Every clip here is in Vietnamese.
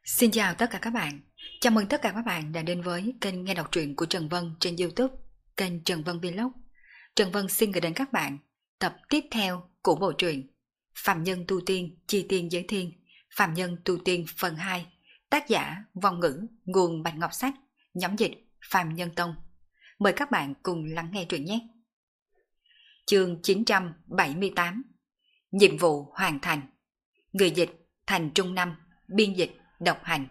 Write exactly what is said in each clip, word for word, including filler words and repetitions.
Xin chào tất cả các bạn. Chào mừng tất cả các bạn đã đến với kênh nghe đọc truyện của Trần Vân trên YouTube, kênh Trần Vân Vlog. Trần Vân xin gửi đến các bạn tập tiếp theo của bộ truyện Phạm Nhân Tu Tiên Chi Tiên Giới Thiên, Phạm Nhân Tu Tiên phần hai, tác giả Vong Ngữ, nguồn Bạch Ngọc Sách, nhóm dịch Phạm Nhân Tông. Mời các bạn cùng lắng nghe truyện nhé. Chương chín trăm bảy mươi tám. Nhiệm vụ hoàn thành. Người dịch Thành Trung Năm, biên dịch Độc Hành.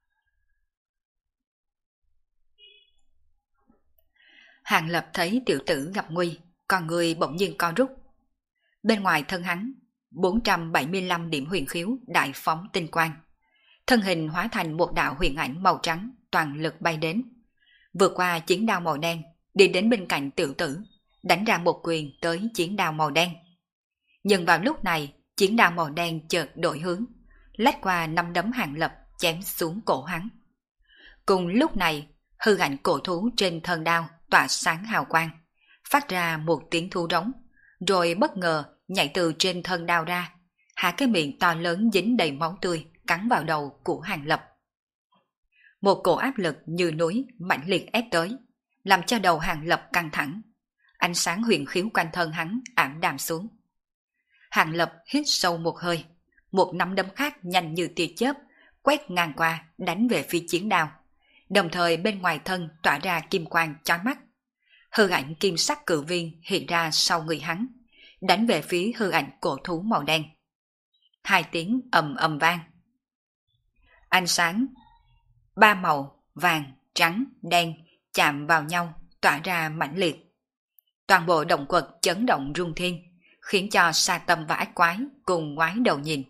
Hàng Lập thấy tiểu tử gặp nguy, con người bỗng nhiên co rút. Bên ngoài thân hắn, bốn trăm bảy mươi lăm điểm huyền khiếu đại phóng tinh quang. Thân hình hóa thành một đạo huyền ảnh màu trắng, toàn lực bay đến. Vượt qua chiến đao màu đen, đi đến bên cạnh tiểu tử, đánh ra một quyền tới chiến đao màu đen. Nhưng vào lúc này, chiến đao màu đen chợt đổi hướng, lách qua năm đấm Hàng Lập chém xuống cổ hắn. Cùng lúc này, hư ảnh cổ thú trên thân đao tỏa sáng hào quang, phát ra một tiếng thu rống, rồi bất ngờ nhảy từ trên thân đao ra, hạ cái miệng to lớn dính đầy máu tươi cắn vào đầu của Hàng Lập. Một cổ áp lực như núi mãnh liệt ép tới, làm cho đầu Hàng Lập căng thẳng. Ánh sáng huyền khiếu quanh thân hắn ảm đạm xuống. Hàng Lập hít sâu một hơi, một nắm đấm khác nhanh như tia chớp quét ngang qua đánh về phía chiến đao, đồng thời bên ngoài thân tỏa ra kim quang chói mắt. Hư ảnh kim sắc cự viên hiện ra sau người hắn, đánh về phía hư ảnh cổ thú màu đen. Hai tiếng ầm ầm vang, ánh sáng ba màu vàng, trắng, đen chạm vào nhau tỏa ra mãnh liệt. Toàn bộ động quật chấn động rung thiên, khiến cho Sa Tâm và Ách Quái cùng ngoái đầu nhìn.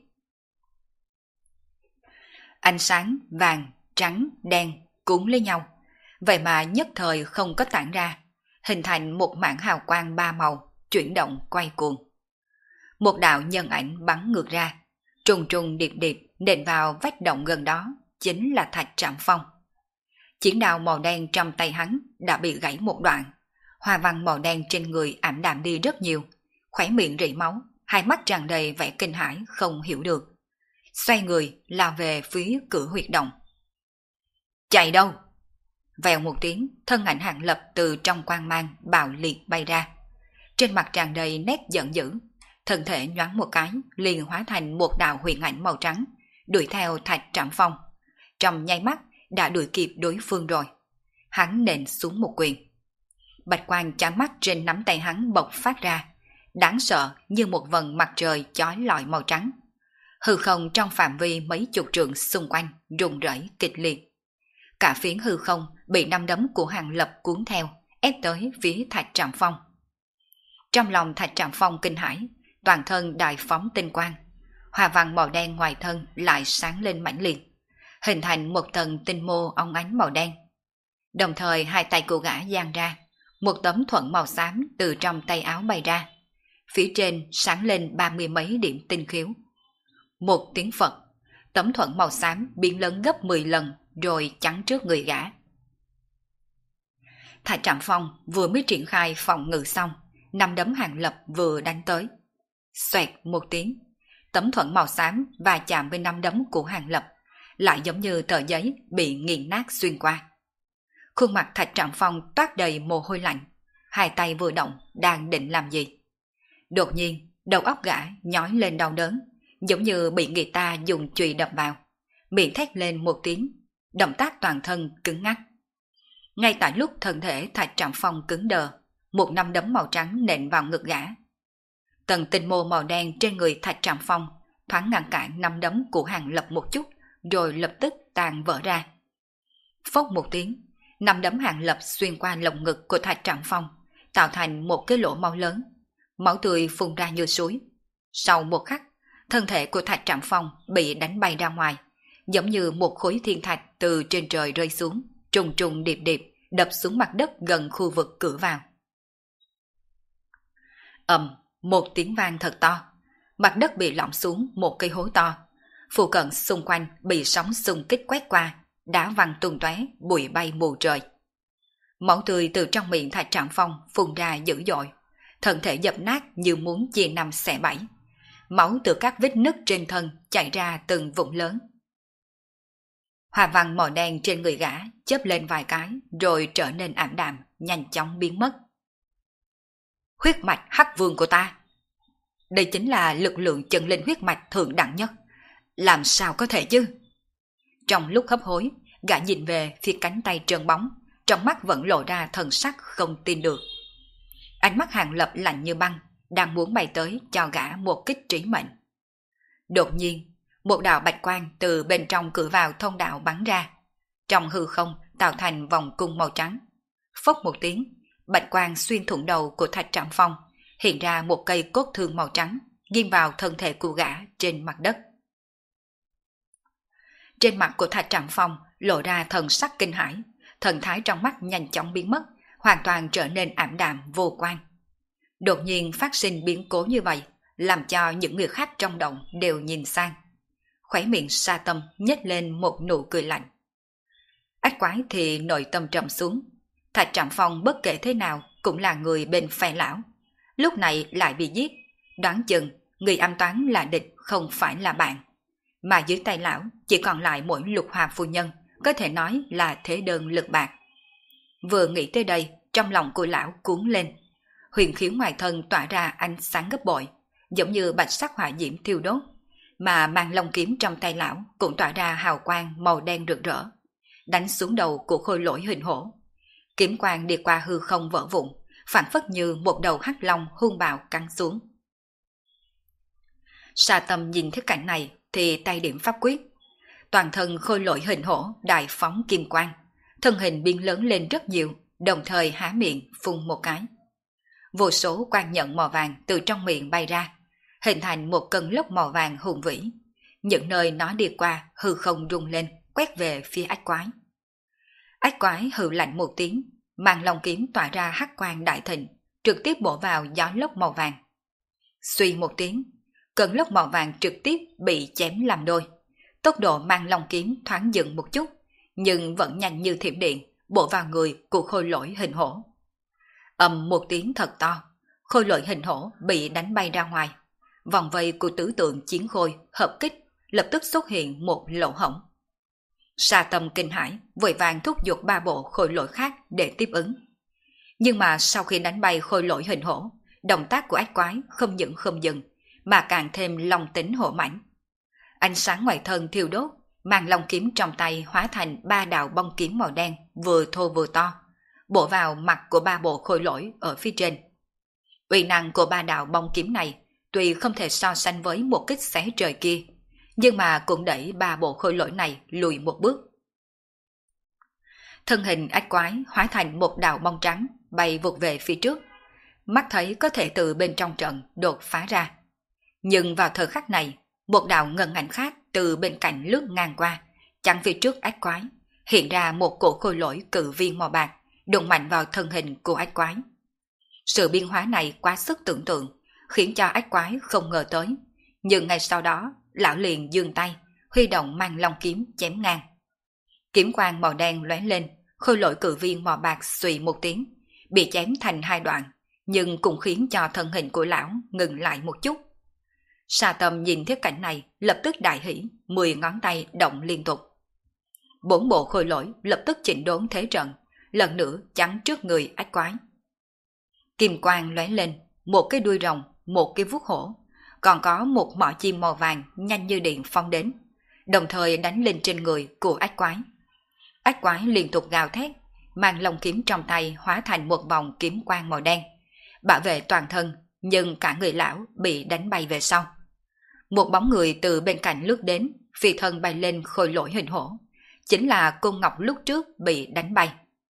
Ánh sáng vàng, trắng, đen cuốn lấy nhau, vậy mà nhất thời không có tản ra, hình thành một mảng hào quang ba màu chuyển động quay cuồng. Một đạo nhân ảnh bắn ngược ra, trùng trùng điệp điệp nện vào vách động gần đó, chính là Thạch Trạm Phong. Chiến đao màu đen trong tay hắn đã bị gãy một đoạn, hoa văn màu đen trên người ảm đạm đi rất nhiều, khóe miệng rỉ máu, hai mắt tràn đầy vẻ kinh hãi không hiểu được. Xoay người lao về phía cửa huyệt động. Chạy đâu? Vèo một tiếng, thân ảnh Hàng Lập từ trong quang mang bạo liệt bay ra. Trên mặt tràn đầy nét giận dữ, thân thể nhoáng một cái liền hóa thành một đạo huyền ảnh màu trắng, đuổi theo Thạch Trạm Phong. Trong nháy mắt đã đuổi kịp đối phương rồi. Hắn nện xuống một quyền. Bạch quang chói mắt trên nắm tay hắn bộc phát ra, đáng sợ như một vầng mặt trời chói lọi màu trắng. Hư không trong phạm vi mấy chục trượng xung quanh rung rẩy kịch liệt. Cả phiến hư không bị năm đấm của Hàng Lập cuốn theo, ép tới phía Thạch Trạm Phong. Trong lòng Thạch Trạm Phong kinh hãi, toàn thân đại phóng tinh quang, hoa văn màu đen ngoài thân lại sáng lên mãnh liệt, hình thành một tầng tinh mô óng ánh màu đen. Đồng thời hai tay của gã giang ra, một tấm thuẫn màu xám từ trong tay áo bay ra, phía trên sáng lên ba mươi mấy điểm tinh khiếu. Một tiếng Phật, tấm thuẫn màu xám biến lớn gấp mười lần rồi chắn trước người gã. Thạch Trạm Phong vừa mới triển khai phòng ngự xong, năm đấm Hàng Lập vừa đánh tới. Xoẹt một tiếng, tấm thuẫn màu xám va chạm với năm đấm của Hàng Lập, lại giống như tờ giấy bị nghiền nát xuyên qua. Khuôn mặt Thạch Trạm Phong toát đầy mồ hôi lạnh, hai tay vừa động đang định làm gì. Đột nhiên đầu óc gã nhói lên đau đớn, giống như bị người ta dùng chùy đập vào, miệng thét lên một tiếng, động tác toàn thân cứng ngắc. Ngay tại lúc thân thể Thạch Trạm Phong cứng đờ, một nắm đấm màu trắng nện vào ngực gã. Tầng tinh mô màu đen trên người Thạch Trạm Phong thoáng ngăn cản nắm đấm của Hàng Lập một chút, rồi lập tức tan vỡ ra. Phốc một tiếng, nắm đấm Hàng Lập xuyên qua lồng ngực của Thạch Trạm Phong, tạo thành một cái lỗ máu lớn, máu tươi phun ra như suối. Sau một khắc, thân thể của Thạch Trạm Phong bị đánh bay ra ngoài, giống như một khối thiên thạch từ trên trời rơi xuống, trùng trùng điệp điệp đập xuống mặt đất gần khu vực cửa vào. Ầm, một tiếng vang thật to, mặt đất bị lõm xuống một cây hố to, phụ cận xung quanh bị sóng xung kích quét qua, đá văng tung tóe, bụi bay mù trời. Máu tươi từ trong miệng Thạch Trạm Phong phun ra dữ dội, thân thể dập nát như muốn chia năm xẻ bảy. Máu từ các vết nứt trên thân chảy ra từng vũng lớn. Hoa văn màu đen trên người gã chớp lên vài cái rồi trở nên ảm đạm, nhanh chóng biến mất. Huyết mạch hắc vương của ta. Đây chính là lực lượng chân linh huyết mạch thượng đẳng nhất. Làm sao có thể chứ? Trong lúc hấp hối, gã nhìn về phía cánh tay trơn bóng, trong mắt vẫn lộ ra thần sắc không tin được. Ánh mắt Hàng Lập lạnh như băng, đang muốn bay tới cho gã một kích trí mệnh. Đột nhiên, một đạo bạch quang từ bên trong cửa vào thông đạo bắn ra. Trong hư không tạo thành vòng cung màu trắng. Phốc một tiếng, bạch quang xuyên thủng đầu của Thạch Trạm Phong, hiện ra một cây cốt thương màu trắng, ghim vào thân thể của gã trên mặt đất. Trên mặt của Thạch Trạm Phong lộ ra thần sắc kinh hãi, thần thái trong mắt nhanh chóng biến mất, hoàn toàn trở nên ảm đạm vô quan. Đột nhiên phát sinh biến cố như vậy, làm cho những người khác trong động đều nhìn sang. Khóe miệng Sa Tâm nhếch lên một nụ cười lạnh. Ách quái thì nội tâm trầm xuống. Thạch Trạm Phong bất kể thế nào cũng là người bên phe lão. Lúc này lại bị giết, đoán chừng người âm toán là địch không phải là bạn. Mà dưới tay lão chỉ còn lại mỗi Lục Hòa phu nhân, có thể nói là thế đơn lực bạc. Vừa nghĩ tới đây, trong lòng của lão cuốn lên. Huyền khiếu ngoài thân tỏa ra ánh sáng gấp bội, giống như bạch sắc hỏa diễm thiêu đốt, mà mang long kiếm trong tay lão cũng tỏa ra hào quang màu đen rực rỡ, đánh xuống đầu của khôi lỗi hình hổ. Kiếm quang đi qua hư không vỡ vụn, phản phất như một đầu hắc long hung bạo cắn xuống. Sa Tâm nhìn thấy cảnh này thì tay điểm pháp quyết, toàn thân khôi lỗi hình hổ đại phóng kim quang, thân hình biến lớn lên rất nhiều, đồng thời há miệng phun một cái. Vô số quang nhận màu vàng từ trong miệng bay ra, hình thành một cơn lốc màu vàng hùng vĩ. Những nơi nó đi qua, hư không rung lên, quét về phía ách quái. Ách quái hừ lạnh một tiếng, mang long kiếm tỏa ra hắc quang đại thịnh, trực tiếp bổ vào gió lốc màu vàng. Suy một tiếng, cơn lốc màu vàng trực tiếp bị chém làm đôi. Tốc độ mang long kiếm thoáng dừng một chút, nhưng vẫn nhanh như thiểm điện, bổ vào người của khôi lỗi hình hổ. Ầm một tiếng thật to, khôi lỗi hình hổ bị đánh bay ra ngoài. Vòng vây của tứ tượng chiến khôi hợp kích lập tức xuất hiện một lỗ hổng. Sa Tâm kinh hãi, vội vàng thúc giục ba bộ khôi lỗi khác để tiếp ứng. Nhưng mà sau khi đánh bay khôi lỗi hình hổ, động tác của ách quái không những không dừng, mà càng thêm long tính hổ mãnh. Ánh sáng ngoài thân thiêu đốt, mang long kiếm trong tay hóa thành ba đạo bông kiếm màu đen vừa thô vừa to, bổ vào mặt của ba bộ khôi lỗi ở phía trên. Uy năng của ba đạo bông kiếm này tuy không thể so sánh với một kích xé trời kia, nhưng mà cũng đẩy ba bộ khôi lỗi này lùi một bước. Thân hình ách quái hóa thành một đạo bông trắng bay vụt về phía trước, mắt thấy có thể từ bên trong trận đột phá ra. Nhưng vào thời khắc này, một đạo ngân ảnh khác từ bên cạnh lướt ngang qua, chắn phía trước ách quái, hiện ra một cổ khôi lỗi cự viên màu bạc, đụng mạnh vào thân hình của ách quái. Sự biến hóa này quá sức tưởng tượng, khiến cho ách quái không ngờ tới. Nhưng ngay sau đó, lão liền giương tay, huy động mang long kiếm chém ngang. Kiếm quang màu đen lóe lên, khôi lỗi cự viên màu bạc xùy một tiếng, bị chém thành hai đoạn, nhưng cũng khiến cho thân hình của lão ngừng lại một chút. Sa Tâm nhìn thấy cảnh này, lập tức đại hỉ, mười ngón tay động liên tục. Bốn bộ khôi lỗi lập tức chỉnh đốn thế trận, lần nữa chắn trước người ách quái. Kim quang lóe lên, một cái đuôi rồng, một cái vuốt hổ, còn có một mỏ chim màu vàng nhanh như điện phóng đến, đồng thời đánh lên trên người của ách quái. Ách quái liên tục gào thét, mang long kiếm trong tay hóa thành một vòng kiếm quang màu đen, bảo vệ toàn thân, nhưng cả người lão bị đánh bay về sau. Một bóng người từ bên cạnh lướt đến, phi thân bay lên khôi lỗi hình hổ, chính là Côn Ngọc lúc trước bị đánh bay.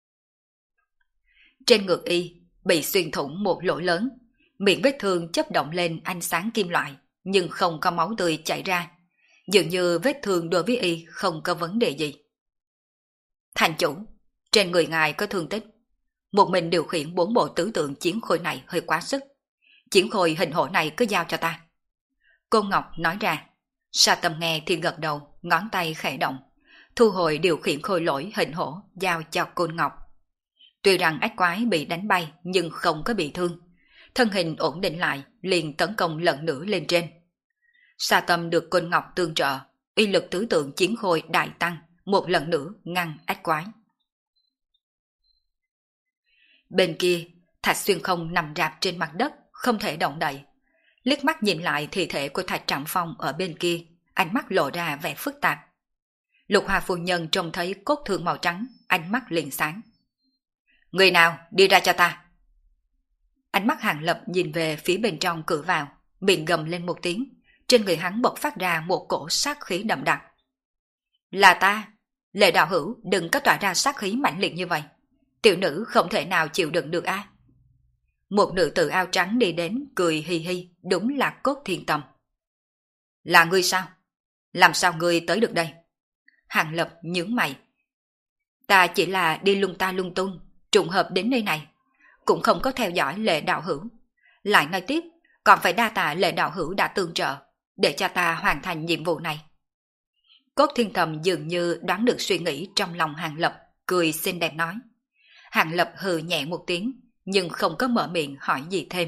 Trên ngực y bị xuyên thủng một lỗ lớn, miệng vết thương chớp động lên ánh sáng kim loại, nhưng không có máu tươi chảy ra, dường như vết thương đối với y không có vấn đề gì. Thành chủ, trên người ngài có thương tích, một mình điều khiển bốn bộ tứ tượng chiến khôi này hơi quá sức, chiến khôi hình hổ này cứ giao cho ta. Cô Ngọc nói ra. Sa Tâm nghe thì gật đầu, ngón tay khẽ động, thu hồi điều khiển khôi lỗi hình hổ giao cho Côn Ngọc. Tuy rằng ách quái bị đánh bay nhưng không có bị thương, thân hình ổn định lại liền tấn công lần nữa lên trên. Sa Tâm được Côn Ngọc tương trợ, uy lực tứ tượng chiến khôi đại tăng, một lần nữa ngăn ách quái. Bên kia, Thạch Xuyên Không nằm rạp trên mặt đất, không thể động đậy. Liếc mắt nhìn lại thi thể của Thạch Trạm Phong ở bên kia, ánh mắt lộ ra vẻ phức tạp. Lục Hoa phu nhân trông thấy cốt thương màu trắng, ánh mắt liền sáng. Người nào, đi ra cho ta. Ánh mắt Hàng Lập nhìn về phía bên trong cửa vào, miệng gầm lên một tiếng, trên người hắn bộc phát ra một cổ sát khí đậm đặc. Là ta, Lệ đạo hữu, đừng có tỏa ra sát khí mãnh liệt như vậy. Tiểu nữ không thể nào chịu đựng được a. Một nữ tử áo trắng đi đến, cười hi hi, đúng là Cốt Thiên Tầm. Là ngươi sao? Làm sao ngươi tới được đây? Hàng Lập nhướng mày. Ta chỉ là đi lung ta lung tung, trùng hợp đến nơi này, cũng không có theo dõi Lệ đạo hữu. Lại nói tiếp, còn phải đa tạ Lệ đạo hữu đã tương trợ, để cho ta hoàn thành nhiệm vụ này. Cốt Thiên Tầm dường như đoán được suy nghĩ trong lòng Hàng Lập, cười xinh đẹp nói. Hàng Lập hừ nhẹ một tiếng, nhưng không có mở miệng hỏi gì thêm.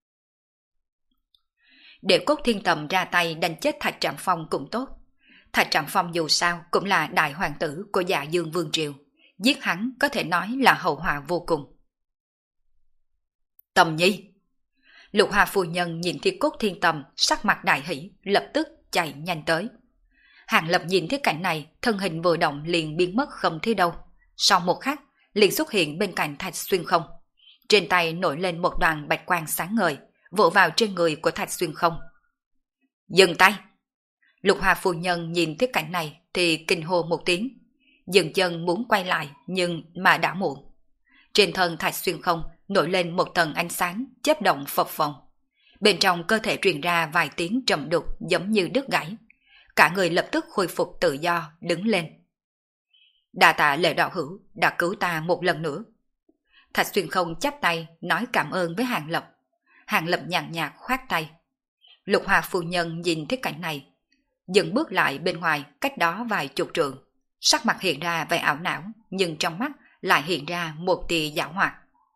Để Cốt Thiên Tầm ra tay đánh chết Thạch Trạm Phong cũng tốt. Thạch Trạm Phong dù sao cũng là đại hoàng tử của Dạ Dương Vương Triều, giết hắn có thể nói là hậu họa vô cùng. Tầm nhi! Lục Hoa phu nhân nhìn thấy Cốt Thiên Tầm sắc mặt đại hỷ, lập tức chạy nhanh tới. Hàng Lập nhìn thấy cảnh này, thân hình vừa động liền biến mất không thấy đâu. Sau một khắc, liền xuất hiện bên cạnh Thạch Xuyên Không. Trên tay nổi lên một đoàn bạch quang sáng ngời, vỗ vào trên người của Thạch Xuyên Không. Dừng tay! Lục Hoa phu nhân nhìn thấy cảnh này thì kinh hô một tiếng, dừng chân muốn quay lại nhưng mà đã muộn. Trên thân Thạch Xuyên Không nổi lên một tầng ánh sáng chớp động phập phồng. Bên trong cơ thể truyền ra vài tiếng trầm đục giống như đứt gãy. Cả người lập tức khôi phục tự do, đứng lên. Đa tạ Lệ đạo hữu đã cứu ta một lần nữa. Thạch Xuyên Không chắp tay nói cảm ơn với Hàng Lập. Hàng Lập nhàn nhạt khoát tay. Lục Hoa phu nhân nhìn thấy cảnh này, dừng bước lại bên ngoài cách đó vài chục trượng, sắc mặt hiện ra vẻ ảo não, nhưng trong mắt lại hiện ra một tia giảo hoạt.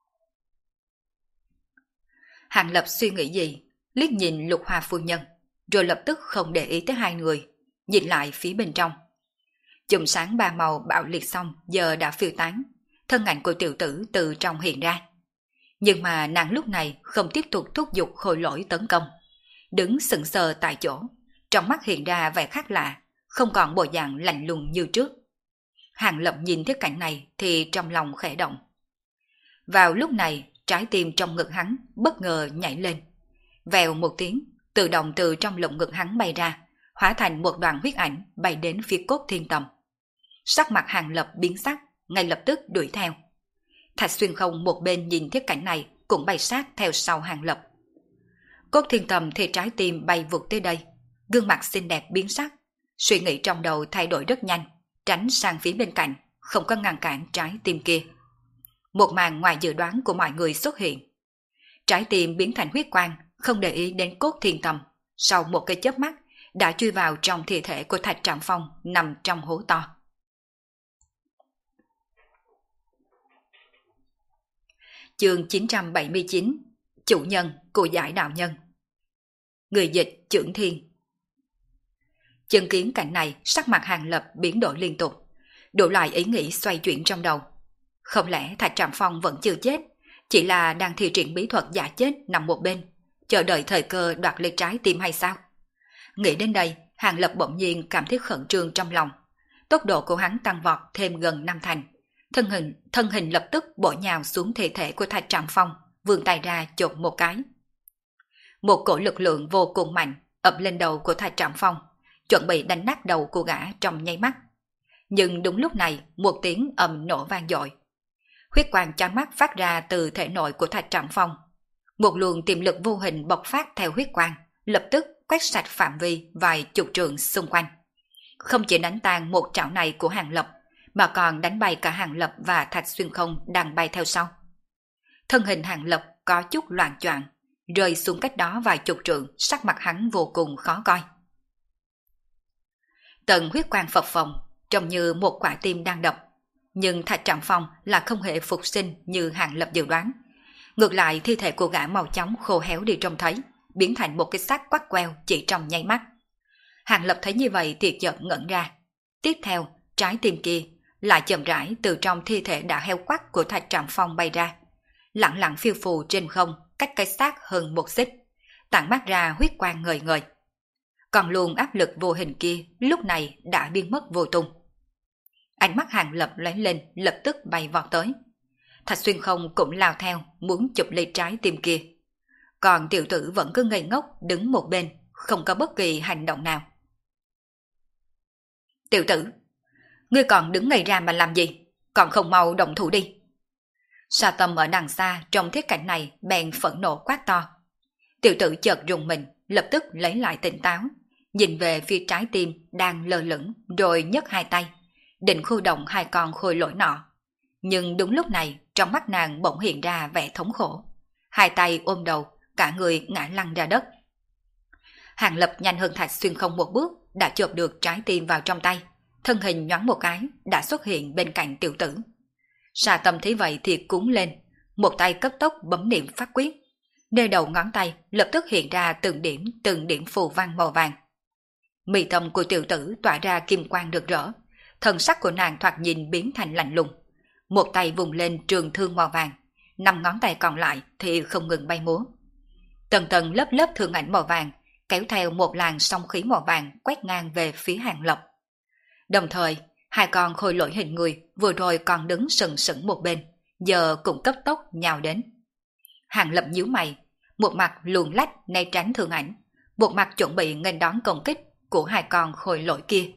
Hàng Lập suy nghĩ gì, liếc nhìn Lục Hoa phu nhân, rồi lập tức không để ý tới hai người, nhìn lại phía bên trong. Chùm sáng ba màu bạo liệt xong giờ đã phiêu tán, thân ảnh của tiểu tử từ trong hiện ra. Nhưng mà nàng lúc này không tiếp tục thúc giục khôi lỗi tấn công, đứng sững sờ tại chỗ, trong mắt hiện ra vẻ khác lạ, không còn bộ dạng lạnh lùng như trước. Hàng Lập nhìn thấy cảnh này thì trong lòng khẽ động. Vào lúc này, trái tim trong ngực hắn bất ngờ nhảy lên. Vèo một tiếng, tự động từ trong lồng ngực hắn bay ra, hóa thành một đoàn huyết ảnh bay đến phía Cốt Thiên Tầm. Sắc mặt Hàng Lập biến sắc, ngay lập tức đuổi theo. Thạch Xuyên Không một bên nhìn thấy cảnh này cũng bay sát theo sau Hàng Lập. Cốt Thiên Tầm thì trái tim bay vụt tới đây, gương mặt xinh đẹp biến sắc, suy nghĩ trong đầu thay đổi rất nhanh, tránh sang phía bên cạnh, không có ngăn cản trái tim kia. Một màn ngoài dự đoán của mọi người xuất hiện. Trái tim biến thành huyết quang, không để ý đến Cốt Thiên Tầm, sau một cái chớp mắt đã chui vào trong thi thể của Thạch Trạm Phong nằm trong hố to. Chương chín trăm bảy mươi chín. Chủ nhân của giải đạo nhân. Người dịch Chưởng Thiên. Chứng kiến cảnh này, sắc mặt Hàng Lập biến đổi liên tục, đủ loại ý nghĩ xoay chuyển trong đầu. Không lẽ Thạch Trạm Phong vẫn chưa chết, chỉ là đang thi triển bí thuật giả chết nằm một bên, chờ đợi thời cơ đoạt lấy trái tim hay sao? Nghĩ đến đây, Hàng Lập bỗng nhiên cảm thấy khẩn trương trong lòng. Tốc độ của hắn tăng vọt thêm gần năm thành. Thân hình, thân hình lập tức bổ nhào xuống thi thể của Thạch Trạm Phong, vươn tay ra chộp một cái. Một cổ lực lượng vô cùng mạnh ập lên đầu của Thạch Trạm Phong, chuẩn bị đánh nát đầu của gã trong nháy mắt. Nhưng đúng lúc này, một tiếng ầm nổ vang dội. Huyết quang chói mắt phát ra từ thể nội của Thạch Trạm Phong. Một luồng tiềm lực vô hình bộc phát theo huyết quang, lập tức quét sạch phạm vi vài chục trượng xung quanh. Không chỉ đánh tan một chảo này của Hàng Lập, mà còn đánh bay cả Hàng Lập và Thạch Xuyên Không đang bay theo sau. Thân hình Hàng Lập có chút loạn choạng, rơi xuống cách đó vài chục trượng, sắc mặt hắn vô cùng khó coi. Tầng huyết quang phập phồng, trông như một quả tim đang đập, nhưng Thạch Trạm Phong là không hề phục sinh như Hàng Lập dự đoán. Ngược lại, thi thể của gã màu chóng khô héo đi trông thấy, biến thành một cái xác quắt queo chỉ trong nháy mắt. Hàng Lập thấy như vậy thì chợt ngẩn ra. Tiếp theo, trái tim kia lại chậm rãi từ trong thi thể đã heo quắt của Thạch Trạm Phong bay ra, lặng lặng phiêu phù trên không cách cái xác hơn một xích, tản mát ra huyết quang ngời ngời. Còn luồng áp lực vô hình kia lúc này đã biến mất vô tung. Ánh mắt Hàng Lập lóe lên, lập tức bay vọt tới. Thạch Xuyên Không cũng lao theo, muốn chụp lấy trái tim kia. Còn tiểu tử vẫn cứ ngây ngốc đứng một bên, không có bất kỳ hành động nào. Tiểu tử, ngươi còn đứng ngây ra mà làm gì? Còn không mau động thủ đi. Sa Tâm ở đằng xa trong thiết cảnh này bèn phẫn nộ quát to. Tiểu tử chợt rùng mình, lập tức lấy lại tỉnh táo, nhìn về phía trái tim đang lơ lửng, rồi nhấc hai tay, định khu động hai con khôi lỗi nọ. Nhưng đúng lúc này, trong mắt nàng bỗng hiện ra vẻ thống khổ. Hai tay ôm đầu, cả người ngã lăn ra đất. Hàng Lập nhanh hơn Thạch Xuyên Không một bước, đã chộp được trái tim vào trong tay, thân hình nhoáng một cái đã xuất hiện bên cạnh tiểu tử. Sa Tâm thấy vậy thì cuống lên, một tay cấp tốc bấm niệm pháp quyết. Nơi đầu ngón tay lập tức hiện ra từng điểm từng điểm phù văn màu vàng. Mì tâm của tiểu tử tỏa ra kim quang rực rỡ, thần sắc của nàng thoạt nhìn biến thành lạnh lùng. Một tay vùng lên trường thương màu vàng, năm ngón tay còn lại thì không ngừng bay múa. Tầng tầng lớp lớp thương ảnh màu vàng kéo theo một làn sóng khí màu vàng quét ngang về phía Hàng Lập. Đồng thời, hai con khôi lỗi hình người vừa rồi còn đứng sừng sững một bên, giờ cũng cấp tốc nhào đến. Hàng Lập nhíu mày, một mặt luồn lách né tránh thương ảnh, một mặt chuẩn bị nghênh đón công kích của hai con khôi lỗi kia.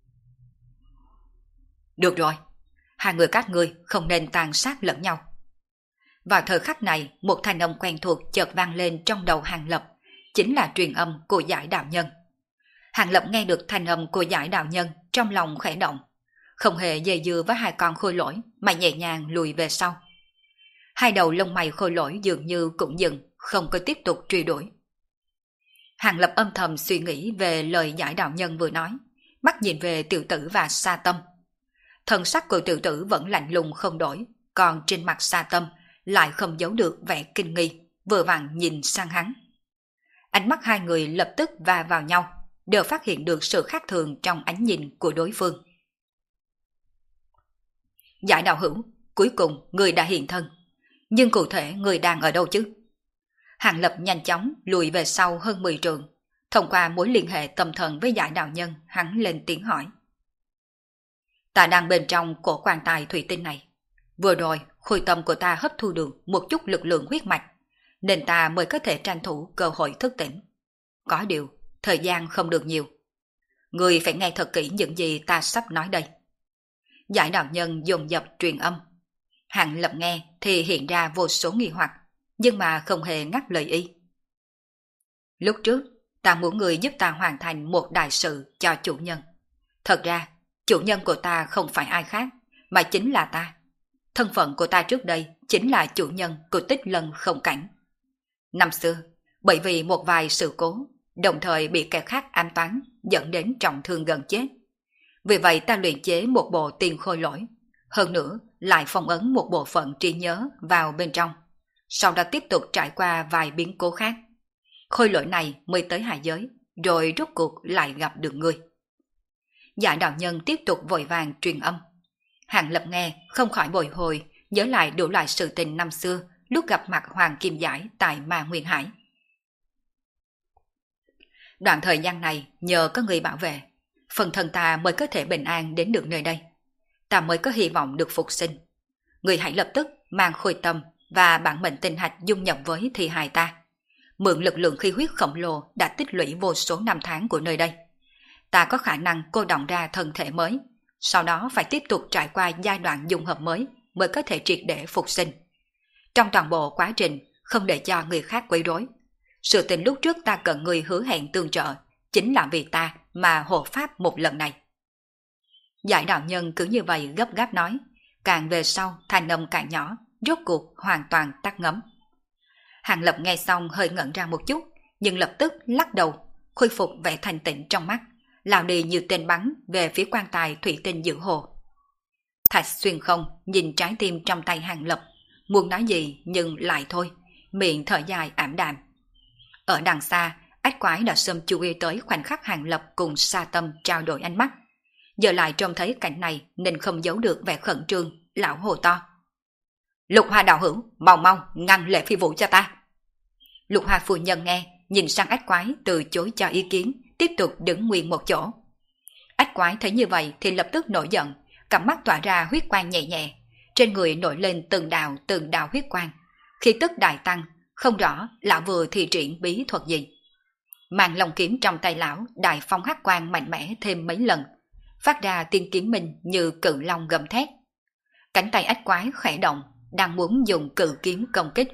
Được rồi, hai người các ngươi không nên tàn sát lẫn nhau. Vào thời khắc này, một thanh âm quen thuộc chợt vang lên trong đầu Hàng Lập, chính là truyền âm của Giải Đạo Nhân. Hàng Lập nghe được thanh âm của Giải Đạo Nhân, trong lòng khẽ động, không hề dây dưa với hai con khôi lỗi mà nhẹ nhàng lùi về sau. Hai đầu lông mày khôi lỗi dường như cũng dừng, không có tiếp tục truy đuổi. Hàng Lập âm thầm suy nghĩ về lời Giải Đạo Nhân vừa nói, mắt nhìn về tiểu tử và Sa Tâm. Thần sắc của tiểu tử vẫn lạnh lùng không đổi, còn trên mặt Sa Tâm lại không giấu được vẻ kinh nghi, vừa vặn nhìn sang hắn. Ánh mắt hai người lập tức va vào nhau, đều phát hiện được sự khác thường trong ánh nhìn của đối phương. Giải đạo hữu, cuối cùng người đã hiện thân, nhưng cụ thể người đang ở đâu chứ? Hàng Lập nhanh chóng lùi về sau hơn mười trượng, thông qua mối liên hệ tâm thần với Giải Đạo Nhân, hắn lên tiếng hỏi. Ta đang bên trong cổ quan tài thủy tinh này. Vừa rồi, khối tâm của ta hấp thu được một chút lực lượng huyết mạch, nên ta mới có thể tranh thủ cơ hội thức tỉnh. Có điều, thời gian không được nhiều. Người phải nghe thật kỹ những gì ta sắp nói đây. Giải Đạo Nhân dồn dập truyền âm. Hàng Lập nghe thì hiện ra vô số nghi hoặc, nhưng mà không hề ngắt lời y. Lúc trước, ta muốn người giúp ta hoàn thành một đại sự cho chủ nhân. Thật ra, chủ nhân của ta không phải ai khác, mà chính là ta. Thân phận của ta trước đây chính là chủ nhân của Tích Lân Không Cảnh. Năm xưa, bởi vì một vài sự cố, đồng thời bị kẻ khác ám toán, dẫn đến trọng thương gần chết. Vì vậy ta luyện chế một bộ tiền khôi lỗi, hơn nữa lại phong ấn một bộ phận trí nhớ vào bên trong. Sau đó tiếp tục trải qua vài biến cố khác. Khôi lỗi này mới tới hạ giới, rồi rốt cuộc lại gặp được ngươi. Giả đạo nhân tiếp tục vội vàng truyền âm. Hàng Lập nghe không khỏi bồi hồi, nhớ lại đủ loại sự tình năm xưa lúc gặp mặt Hoàng Kim Giải tại Ma Nguyên Hải. Đoạn thời gian này nhờ có người bảo vệ, phần thân ta mới có thể bình an đến được nơi đây. Ta mới có hy vọng được phục sinh. Người hãy lập tức mang khôi tâm và bản mệnh tinh hạch dung nhập với thi hài ta. Mượn lực lượng khí huyết khổng lồ đã tích lũy vô số năm tháng của nơi đây. Ta có khả năng cô đọng ra thân thể mới, sau đó phải tiếp tục trải qua giai đoạn dung hợp mới mới có thể triệt để phục sinh. Trong toàn bộ quá trình, không để cho người khác quấy rối. Sự tình lúc trước ta cần người hứa hẹn tương trợ, chính là vì ta mà hộ pháp một lần này. Giải đạo nhân cứ như vậy gấp gáp nói, càng về sau thanh âm càng nhỏ, rốt cuộc hoàn toàn tắt ngấm. Hàng Lập nghe xong hơi ngẩn ra một chút, nhưng lập tức lắc đầu, khôi phục vẻ thanh tịnh trong mắt, lao đi như tên bắn về phía quan tài thủy tinh giữa hồ. Thạch Xuyên Không nhìn trái tim trong tay Hàng Lập, muốn nói gì nhưng lại thôi, miệng thở dài ảm đạm. Ở đằng xa, ách quái đã sớm chú ý tới khoảnh khắc Hàng Lập cùng Sa Tâm trao đổi ánh mắt. giờ lại trông thấy cảnh này nên không giấu được vẻ khẩn trương, lão hồ to. Lục Hoa đạo hữu, mau mau, ngăn Lệ Phi Vũ cho ta. Lục Hoa phu nhân nghe, nhìn sang ách quái từ chối cho ý kiến, tiếp tục đứng nguyên một chỗ. Ách quái thấy như vậy thì lập tức nổi giận, cặp mắt tỏa ra huyết quang nhẹ nhẹ, trên người nổi lên từng đạo từng đạo huyết quang, khí tức đại tăng, không rõ lão vừa thi triển bí thuật gì. Màn long kiếm trong tay lão đại phong hắc quang mạnh mẽ thêm mấy lần, phát ra tiếng kiếm minh như cự long gầm thét. Cánh tay ách quái khẽ động, đang muốn dùng cự kiếm công kích.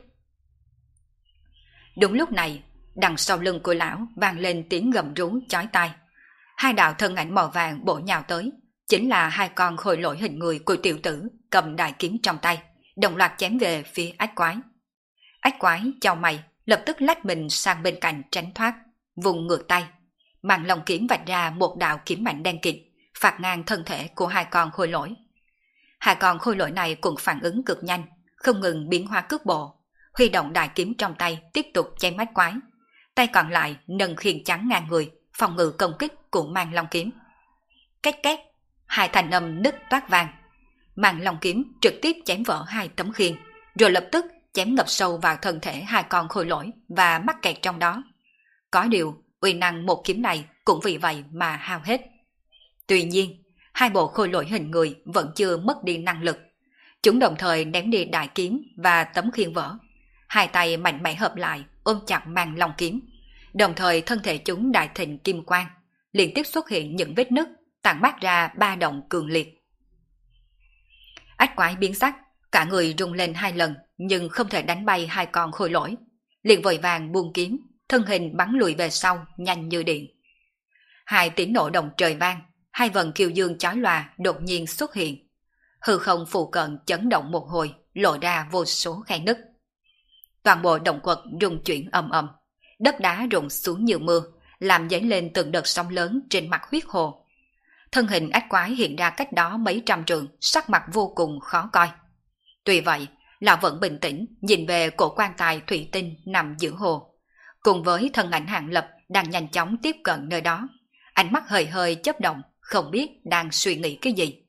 Đúng lúc này, đằng sau lưng của lão vang lên tiếng gầm rú chói tai. Hai đạo thân ảnh màu vàng bổ nhào tới, chính là hai con khôi lỗi hình người của tiểu tử cầm đại kiếm trong tay, đồng loạt chém về phía ách quái. Ách quái chau mày, lập tức lách mình sang bên cạnh tránh thoát, vùng ngược tay, màn long kiếm vạch ra một đạo kiếm mạnh đen kịt, phạt ngang thân thể của hai con khôi lỗi. Hai con khôi lỗi này cũng phản ứng cực nhanh, không ngừng biến hóa cước bộ, huy động đại kiếm trong tay tiếp tục chém ách quái, tay còn lại nâng khiên trắng ngang người phòng ngự công kích của màn long kiếm. Két két, hai thanh âm nứt toát vang, màn long kiếm trực tiếp chém vỡ hai tấm khiên, rồi lập tức chém ngập sâu vào thân thể hai con khôi lỗi và mắc kẹt trong đó. Có điều, uy năng một kiếm này cũng vì vậy mà hao hết. Tuy nhiên, hai bộ khôi lỗi hình người vẫn chưa mất đi năng lực. Chúng đồng thời ném đi đại kiếm và tấm khiên vỡ. Hai tay mạnh mẽ hợp lại, ôm chặt màn long kiếm. Đồng thời thân thể chúng đại thịnh kim quang, liên tiếp xuất hiện những vết nứt, tản mát ra ba động cường liệt. Ách quái biến sắc, cả người rung lên hai lần, nhưng không thể đánh bay hai con khôi lỗi. Liền vội vàng buông kiếm, thân hình bắn lùi về sau, nhanh như điện. Hai tiếng nổ động trời vang, hai vần kiều dương chói lòa đột nhiên xuất hiện. Hư không phụ cận chấn động một hồi, lộ ra vô số khe nứt. Toàn bộ động quật rung chuyển ầm ầm, đất đá rụng xuống như mưa, làm dấy lên từng đợt sóng lớn trên mặt huyết hồ. Thân hình ách quái hiện ra cách đó mấy trăm trượng, sắc mặt vô cùng khó coi. Tuy vậy, lão vẫn bình tĩnh nhìn về cổ quan tài thủy tinh nằm giữa hồ, cùng với thân ảnh Hạng Lập đang nhanh chóng tiếp cận nơi đó, ánh mắt hơi hơi chớp động, không biết đang suy nghĩ cái gì.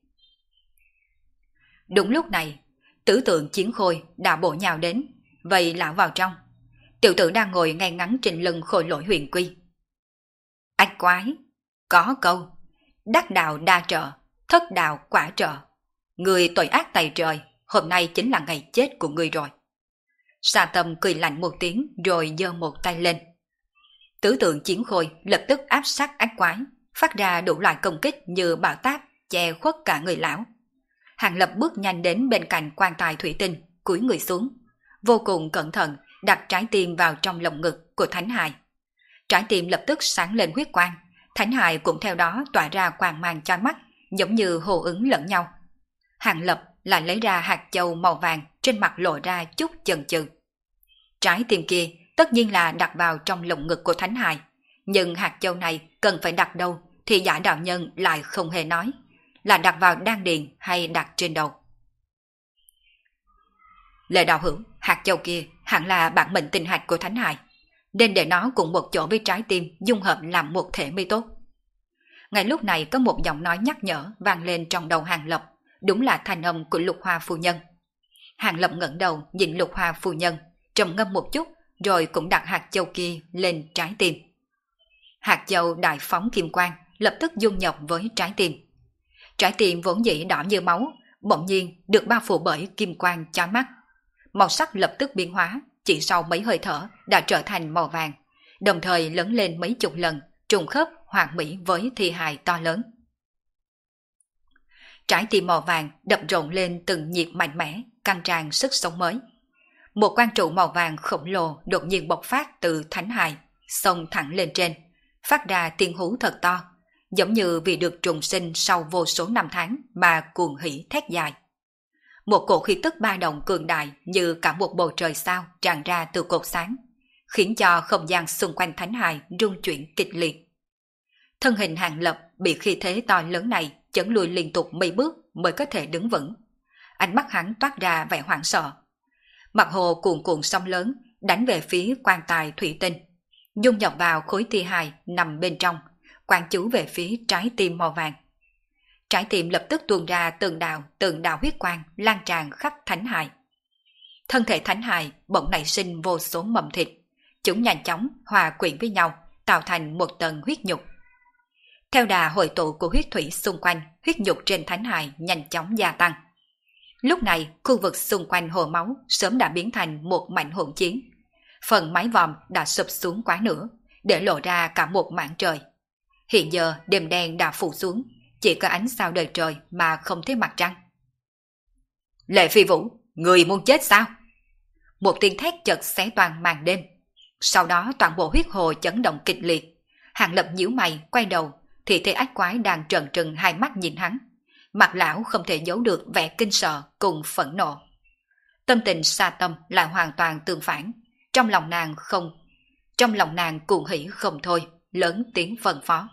Đúng lúc này, tứ tượng chiến khôi đã bổ nhào đến, vậy lão vào trong. Tiểu tử đang ngồi ngay ngắn trên lưng khôi lỗi huyền quy. Ách quái, có câu, đắc đạo đa trợ, thất đạo quả trợ. Người tội ác tày trời, hôm nay chính là ngày chết của người rồi. Sa Tâm cười lạnh một tiếng rồi giơ một tay lên. Tứ tượng chiến khôi lập tức áp sát ách quái, phát ra đủ loại công kích như bão táp, che khuất cả người lão. Hàng Lập bước nhanh đến bên cạnh quan tài thủy tinh, cúi người xuống, vô cùng cẩn thận đặt trái tim vào trong lồng ngực của Thánh Hài. Trái tim lập tức sáng lên huyết quang, Thánh Hài cũng theo đó tỏa ra quang mang chói mắt, giống như hồ ứng lẫn nhau. Hàng Lập lại lấy ra hạt châu màu vàng, trên mặt lộ ra chút chần chừ. Trái tim kia tất nhiên là đặt vào trong lồng ngực của Thánh Hài, nhưng hạt châu này cần phải đặt đâu thì Giả đạo nhân lại không hề nói, là đặt vào đan điền hay đặt trên đầu. Lệ đạo hữu, hạt châu kia hẳn là bản mệnh tinh hạch của Thánh Hài, nên để nó cùng một chỗ với trái tim dung hợp làm một thể mới tốt. Ngay lúc này có một giọng nói nhắc nhở vang lên trong đầu Hàng Lập, đúng là thanh âm của Lục Hoa phu nhân. Hàng Lập ngẩng đầu nhìn Lục Hoa phu nhân, trầm ngâm một chút, rồi cũng đặt hạt châu kia lên trái tim. Hạt châu đại phóng kim quang, lập tức dung nhập với trái tim. Trái tim vốn dĩ đỏ như máu, bỗng nhiên được bao phủ bởi kim quang chói mắt. Màu sắc lập tức biến hóa, chỉ sau mấy hơi thở đã trở thành màu vàng, đồng thời lớn lên mấy chục lần, trùng khớp hoàn mỹ với thi hài to lớn. Trái tim màu vàng đập rộn lên từng nhịp mạnh mẽ, căng tràn sức sống mới. Một quang trụ màu vàng khổng lồ đột nhiên bộc phát từ Thánh Hài, xông thẳng lên trên, phát ra tiếng hú thật to, giống như vì được trùng sinh sau vô số năm tháng mà cuồng hỉ thét dài. Một cổ khí tức ba động cường đại như cả một bầu trời sao tràn ra từ cột sáng, khiến cho không gian xung quanh Thánh Hài rung chuyển kịch liệt. Thân hình Hàng Lập bị khí thế to lớn này chấn lùi liên tục mấy bước mới có thể đứng vững. Ánh mắt hắn toát ra vẻ hoảng sợ. Mặt hồ cuồn cuộn sóng lớn đánh về phía quan tài thủy tinh, dung nhập vào khối thi hài nằm bên trong, quán chú về phía trái tim màu vàng. trái tim lập tức tuôn ra từng đạo từng đạo huyết quang lan tràn khắp thánh hài. Thân thể thánh hài bỗng nảy sinh vô số mầm thịt, chúng nhanh chóng hòa quyện với nhau, tạo thành một tầng huyết nhục. Theo đà hội tụ của huyết thủy xung quanh, huyết nhục trên thánh hài nhanh chóng gia tăng. Lúc này, khu vực xung quanh hồ máu sớm đã biến thành một mảnh hỗn chiến. Phần mái vòm đã sụp xuống quá nửa, để lộ ra cả một mảng trời. Hiện giờ đêm đen đã phủ xuống, chỉ có ánh sao đời trời mà không thấy mặt trăng. Lệ Phi Vũ, người muốn chết sao? Một tiếng thét chợt xé toàn màn đêm. Sau đó toàn bộ huyết hồ chấn động kịch liệt. Hàng Lập nhíu mày quay đầu thì thấy ách quái đang trợn trừng hai mắt nhìn hắn. Mặt lão không thể giấu được vẻ kinh sợ cùng phẫn nộ. Tâm tình Sa Tâm lại hoàn toàn tương phản. Trong lòng nàng không, trong lòng nàng cuồng hỉ không thôi, lớn tiếng phân phó.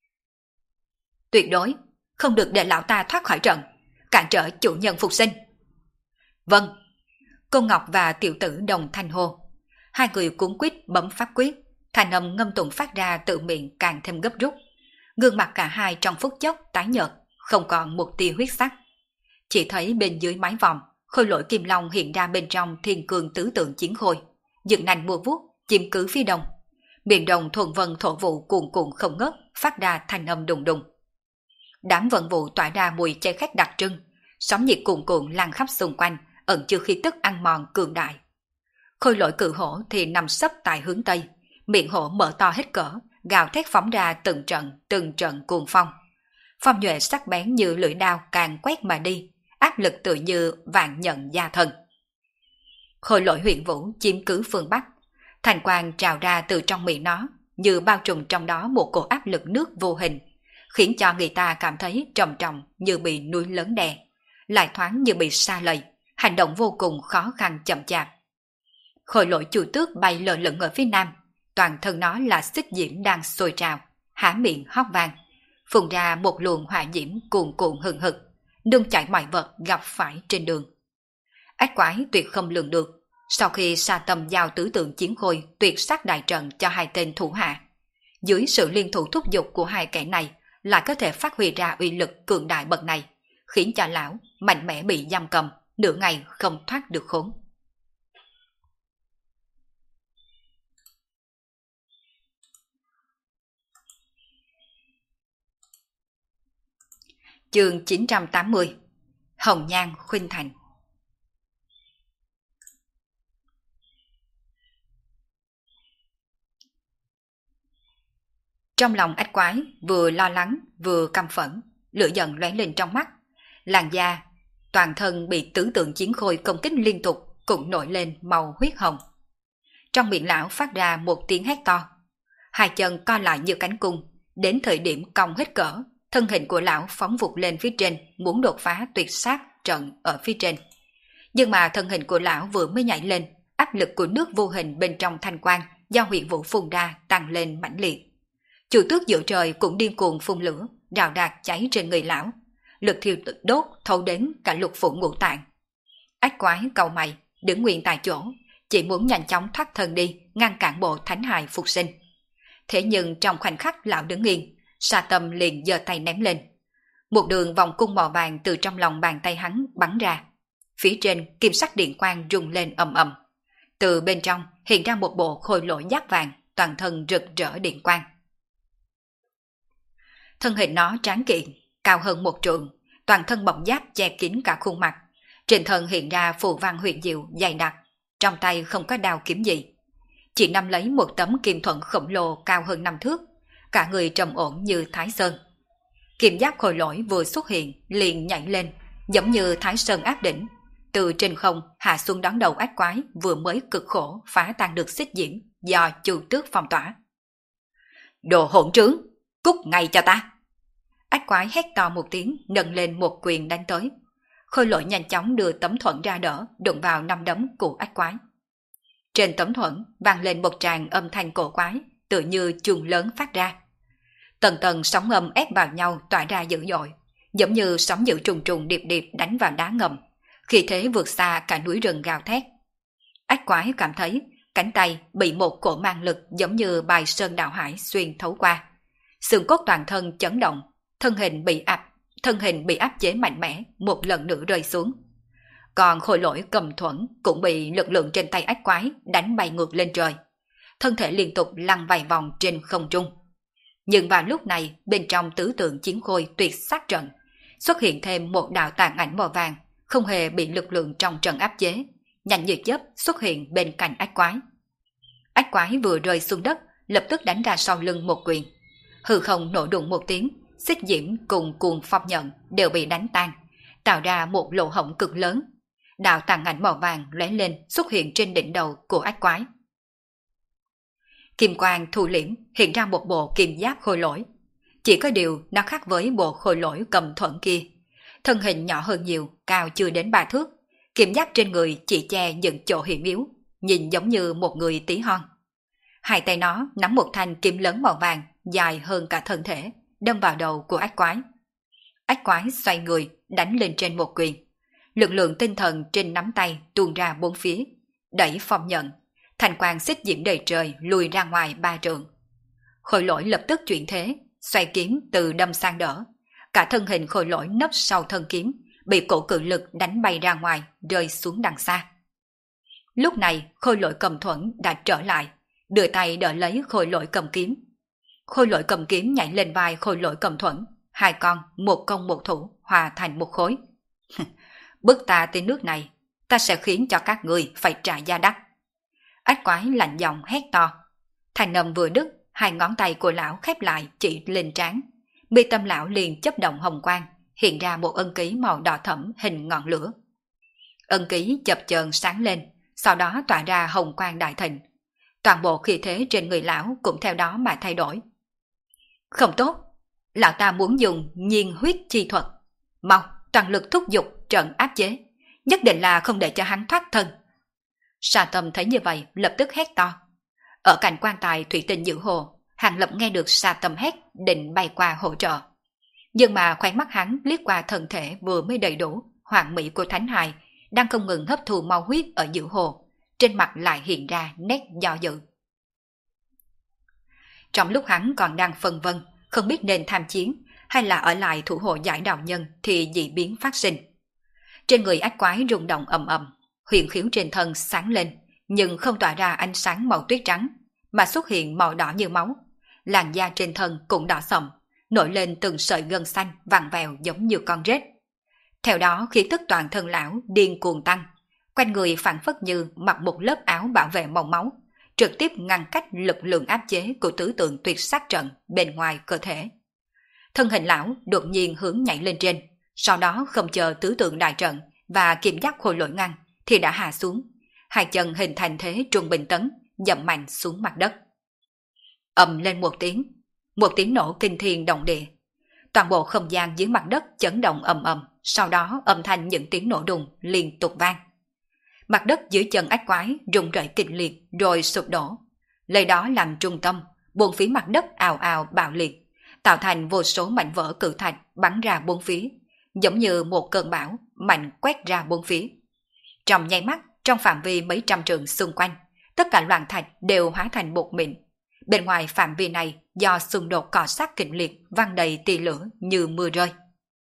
Tuyệt đối không được để lão ta thoát khỏi trận, cản trở chủ nhân phục sinh. Vâng. Cô Ngọc và tiểu tử đồng thanh hô. Hai người cuống quýt bấm pháp quyết, thanh âm ngâm tụng phát ra tự miệng càng thêm gấp rút. Gương mặt cả hai trong phút chốc tái nhợt, không còn một tia huyết sắc. Chỉ thấy bên dưới mái vòm, khôi lỗi kim long hiện ra bên trong thiên cương tứ tượng chiến khôi, dựng nành mua vuốt, chiếm cứ phía đông. Biển đồng thuần vân thổ vụ cuồn cuộn không ngớt, phát ra thanh âm đùng đùng. Đám vận vụ tỏa ra mùi cháy khét đặc trưng, sóng nhiệt cuồn cuộn lan khắp xung quanh, ẩn chứa khí tức ăn mòn cường đại. Khôi lỗi cự hổ thì nằm sấp tại hướng tây, miệng hổ mở to hết cỡ, gào thét phóng ra từng trận từng trận cuồng phong. Phong nhuệ sắc bén như lưỡi đao càng quét mà đi, áp lực tự như vạn nhận gia thần. Khôi lỗi huyện vũ chiếm cứ phương bắc, thành quang trào ra từ trong miệng nó, như bao trùm trong đó một cổ áp lực nước vô hình, khiến cho người ta cảm thấy trầm trọng như bị núi lớn đè, lại thoáng như bị sa lầy, hành động vô cùng khó khăn chậm chạp. Khôi lỗi chủ tước bay lờ lửng ở phía nam, toàn thân nó là xích diễm đang sôi trào, há miệng hót vang, phun ra một luồng hỏa diễm cuồn cuộn hừng hực, nung chảy mọi vật gặp phải trên đường. Ác quái tuyệt không lường được, sau khi Sa Tâm giao tứ tượng chiến khôi tuyệt sát đại trận cho hai tên thủ hạ, dưới sự liên thủ thúc giục của hai kẻ này lại có thể phát huy ra uy lực cường đại bậc này, khiến cho lão mạnh mẽ bị giam cầm, nửa ngày không thoát được khốn. Chương chín trăm tám mươi. Hồng Nhan Khuynh Thành. Trong lòng ách quái vừa lo lắng vừa căm phẫn, lửa giận lóe lên trong mắt, làn da toàn thân bị tứ tượng chiến khôi công kích liên tục cũng nổi lên màu huyết hồng. Trong miệng lão phát ra một tiếng hét to, hai chân co lại như cánh cung, đến thời điểm cong hết cỡ, thân hình của lão phóng vụt lên phía trên, muốn đột phá tuyệt sát trận ở phía trên. Nhưng mà thân hình của lão vừa mới nhảy lên, áp lực của nước vô hình bên trong thanh quang do huyện vũ phun ra tăng lên mãnh liệt. Chủ tước giữa trời cũng điên cuồng phun lửa, rào rạc cháy trên người lão, lực thiêu đốt thấu đến cả lục phủ ngũ tạng. Ách quái cau mày, đứng nguyên tại chỗ, chỉ muốn nhanh chóng thoát thân đi, ngăn cản bộ thánh hài phục sinh. Thế nhưng trong khoảnh khắc lão đứng yên, Sa Tâm liền giơ tay ném lên. Một đường vòng cung màu vàng từ trong lòng bàn tay hắn bắn ra. Phía trên kim sắc điện quang rung lên ầm ầm. Từ bên trong hiện ra một bộ khôi lỗi giáp vàng, toàn thân rực rỡ điện quang. Thân hình nó tráng kiện, cao hơn một trượng, toàn thân bọc giáp che kín cả khuôn mặt. Trên thân hiện ra phù văn huyền diệu dày đặc, trong tay không có đao kiếm gì, chỉ nắm lấy một tấm kim thuẫn khổng lồ cao hơn năm thước, cả người trầm ổn như Thái Sơn. Kim giáp khôi lỗi vừa xuất hiện liền nhảy lên, giống như Thái Sơn áp đỉnh, từ trên không hạ xuống đón đầu ác quái vừa mới cực khổ phá tan được xích diễm do Chu Tước phong tỏa. Đồ hỗn trướng, cút ngay cho ta! Ác quái hét to một tiếng, nâng lên một quyền đánh tới. Khôi lỗi nhanh chóng đưa tấm thuẫn ra đỡ, đụng vào năm đấm của ác quái. Trên tấm thuẫn vang lên một tràng âm thanh cổ quái, tựa như chuông lớn phát ra. Tầng tầng sóng âm ép vào nhau tỏa ra dữ dội, giống như sóng dữ trùng trùng điệp điệp đánh vào đá ngầm, khi thế vượt xa cả núi rừng gào thét. Ác quái cảm thấy cánh tay bị một cổ mang lực giống như bài sơn đạo hải xuyên thấu qua, xương cốt toàn thân chấn động, thân hình bị áp thân hình bị áp chế mạnh mẽ một lần nữa rơi xuống. Còn khôi lỗi cầm thuẫn cũng bị lực lượng trên tay ách quái đánh bay ngược lên trời. Thân thể liên tục lăn vài vòng trên không trung. Nhưng vào lúc này, bên trong tứ tượng chiến khôi tuyệt sát trận, xuất hiện thêm một đạo tàn ảnh màu vàng, không hề bị lực lượng trong trận áp chế, nhanh như chớp xuất hiện bên cạnh ách quái. Ách quái vừa rơi xuống đất, lập tức đánh ra sau lưng một quyền. Hư không nổ đùng một tiếng, xích diễm cùng cuồng phong nhận đều bị đánh tan, tạo ra một lỗ hổng cực lớn. Đạo tàn ảnh màu vàng lóe lên xuất hiện trên đỉnh đầu của ách quái. Kim quang thu liễm hiện ra một bộ kim giáp khôi lỗi. Chỉ có điều nó khác với bộ khôi lỗi cầm thuẫn kia. Thân hình nhỏ hơn nhiều, cao chưa đến ba thước. Kim giáp trên người chỉ che những chỗ hiểm yếu, nhìn giống như một người tí hon. Hai tay nó nắm một thanh kim lớn màu vàng, dài hơn cả thân thể, đâm vào đầu của ách quái. Ách quái xoay người, đánh lên trên một quyền. Lực lượng tinh thần trên nắm tay tuôn ra bốn phía, đẩy phong nhận. Thành quang xích diễm đầy trời lùi ra ngoài ba trượng. Khôi lỗi lập tức chuyển thế, xoay kiếm từ đâm sang đỡ. Cả thân hình khôi lỗi nấp sau thân kiếm, bị cổ cự lực đánh bay ra ngoài, rơi xuống đằng xa. Lúc này khôi lỗi cầm thuẫn đã trở lại, đưa tay đỡ lấy khôi lỗi cầm kiếm. Khôi lỗi cầm kiếm nhảy lên vai khôi lỗi cầm thuẫn, hai con một công một thủ hòa thành một khối. Bước ta tới nước này, ta sẽ khiến cho các người phải trả giá đắt. Ách quái lạnh giọng hét to. Thanh âm vừa đứt, hai ngón tay của lão khép lại chỉ lên trán. Mi tâm lão liền chấp động hồng quang, hiện ra một ân ký màu đỏ thẫm hình ngọn lửa. Ân ký chập chờn sáng lên, sau đó tỏa ra hồng quang đại thịnh. Toàn bộ khí thế trên người lão cũng theo đó mà thay đổi. Không tốt, lão ta muốn dùng nhiên huyết chi thuật. Mau, toàn lực thúc giục trận áp chế, nhất định là không để cho hắn thoát thân. Sa Tâm thấy như vậy lập tức hét to. Ở cạnh quan tài thủy tinh giữ hồ, Hàng Lập nghe được Sa Tâm hét, định bay qua hỗ trợ. Nhưng mà khoái mắt hắn liếc qua thân thể vừa mới đầy đủ hoàn mỹ của Thánh Hài, đang không ngừng hấp thu máu huyết ở giữ hồ, trên mặt lại hiện ra nét do dự. Trong lúc hắn còn đang phân vân, không biết nên tham chiến hay là ở lại thủ hộ giải đạo nhân, thì dị biến phát sinh. Trên người ách quái rung động ầm ầm, huyền khiếu trên thân sáng lên, nhưng không tỏa ra ánh sáng màu tuyết trắng, mà xuất hiện màu đỏ như máu. Làn da trên thân cũng đỏ sậm, nổi lên từng sợi gân xanh vặn vẹo giống như con rết. Theo đó khí tức toàn thân lão điên cuồng tăng, quanh người phảng phất như mặc một lớp áo bảo vệ màu máu, trực tiếp ngăn cách lực lượng áp chế của tứ tượng tuyệt sát trận bên ngoài cơ thể. Thân hình lão đột nhiên hướng nhảy lên trên, sau đó không chờ tứ tượng đại trận và kiểm giáp khôi lỗi ngăn thì đã hạ xuống, hai chân hình thành thế trung bình tấn, dậm mạnh xuống mặt đất. Ầm lên một tiếng, một tiếng nổ kinh thiên động địa. Toàn bộ không gian dưới mặt đất chấn động ầm ầm, sau đó âm thanh những tiếng nổ đùng liên tục vang. Mặt đất dưới chân ách quái rung rẩy kịch liệt rồi sụp đổ. Lấy đó làm trung tâm, bốn phía mặt đất ào ào bạo liệt, tạo thành vô số mảnh vỡ cự thạch bắn ra bốn phía, giống như một cơn bão mạnh quét ra bốn phía. Trong nháy mắt, trong phạm vi mấy trăm trượng xung quanh, tất cả loạn thạch đều hóa thành bột mịn. Bên ngoài phạm vi này, do xung đột cọ sát kịch liệt vang đầy tia lửa như mưa rơi.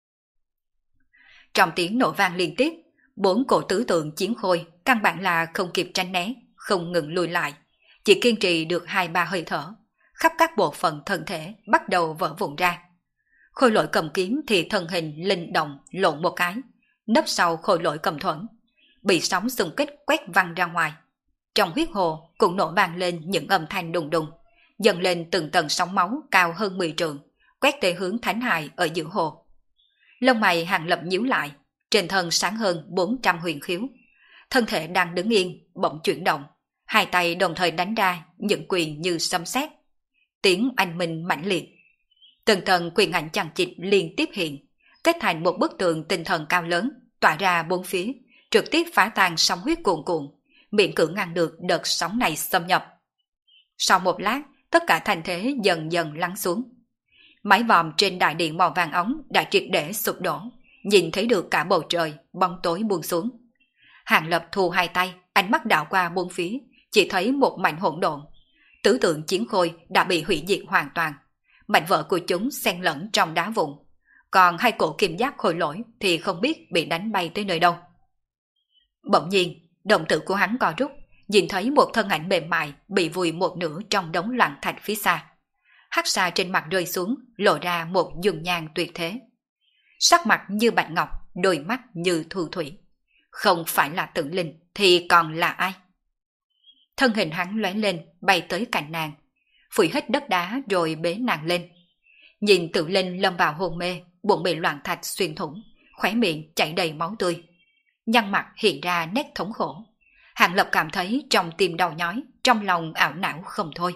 Trong tiếng nổ vang liên tiếp, bốn cổ tứ tượng chiến khôi căn bản là không kịp tránh né, không ngừng lùi lại, chỉ kiên trì được hai ba hơi thở, khắp các bộ phận thân thể bắt đầu vỡ vụn ra. Khôi lỗi cầm kiếm thì thân hình linh động lộn một cái, nấp sau khôi lỗi cầm thuẫn, bị sóng xung kích quét văng ra ngoài. Trong huyết hồ cũng nổ vang lên những âm thanh đùng đùng, dần lên từng tầng sóng máu cao hơn mười trượng, quét tới hướng Thánh Hài ở giữa hồ. Lông mày Hàng Lập nhíu lại, trên thân sáng hơn bốn trăm huyền khiếu. Thân thể đang đứng yên, bỗng chuyển động, hai tay đồng thời đánh ra những quyền như sấm sét. Tiếng anh minh mãnh liệt. Từng tầng quyền ảnh chằng chịt liên tiếp hiện, kết thành một bức tường tinh thần cao lớn, tỏa ra bốn phía, trực tiếp phá tan sóng huyết cuồn cuộn, miễn cưỡng ngăn được đợt sóng này xâm nhập. Sau một lát, tất cả thành thế dần dần lắng xuống. Mái vòm trên đại điện màu vàng óng đã triệt để sụp đổ, nhìn thấy được cả bầu trời bóng tối buông xuống. Hàng Lập thu hai tay, ánh mắt đảo qua bốn phía, chỉ thấy một mảnh hỗn độn. Tứ tượng chiến khôi đã bị hủy diệt hoàn toàn, mảnh vỡ của chúng xen lẫn trong đá vụn. còn hai cổ kim giáp khôi lỗi thì không biết bị đánh bay tới nơi đâu. Bỗng nhiên, đồng tử của hắn co rút, nhìn thấy một thân ảnh mềm mại bị vùi một nửa trong đống loạn thạch phía xa. Hắc xa trên mặt rơi xuống, lộ ra một dung nhan tuyệt thế. Sắc mặt như bạch ngọc, đôi mắt như thu thủy. Không phải là Tử Linh thì còn là ai? Thân hình hắn lóe lên, bay tới cạnh nàng, phủi hết đất đá rồi bế nàng lên. Nhìn Tử Linh lâm vào hôn mê, bụng bị loạn thạch xuyên thủng, khóe miệng chảy đầy máu tươi, nhăn mặt hiện ra nét thống khổ. Hàng Lập cảm thấy trong tim đau nhói, trong lòng ảo não không thôi.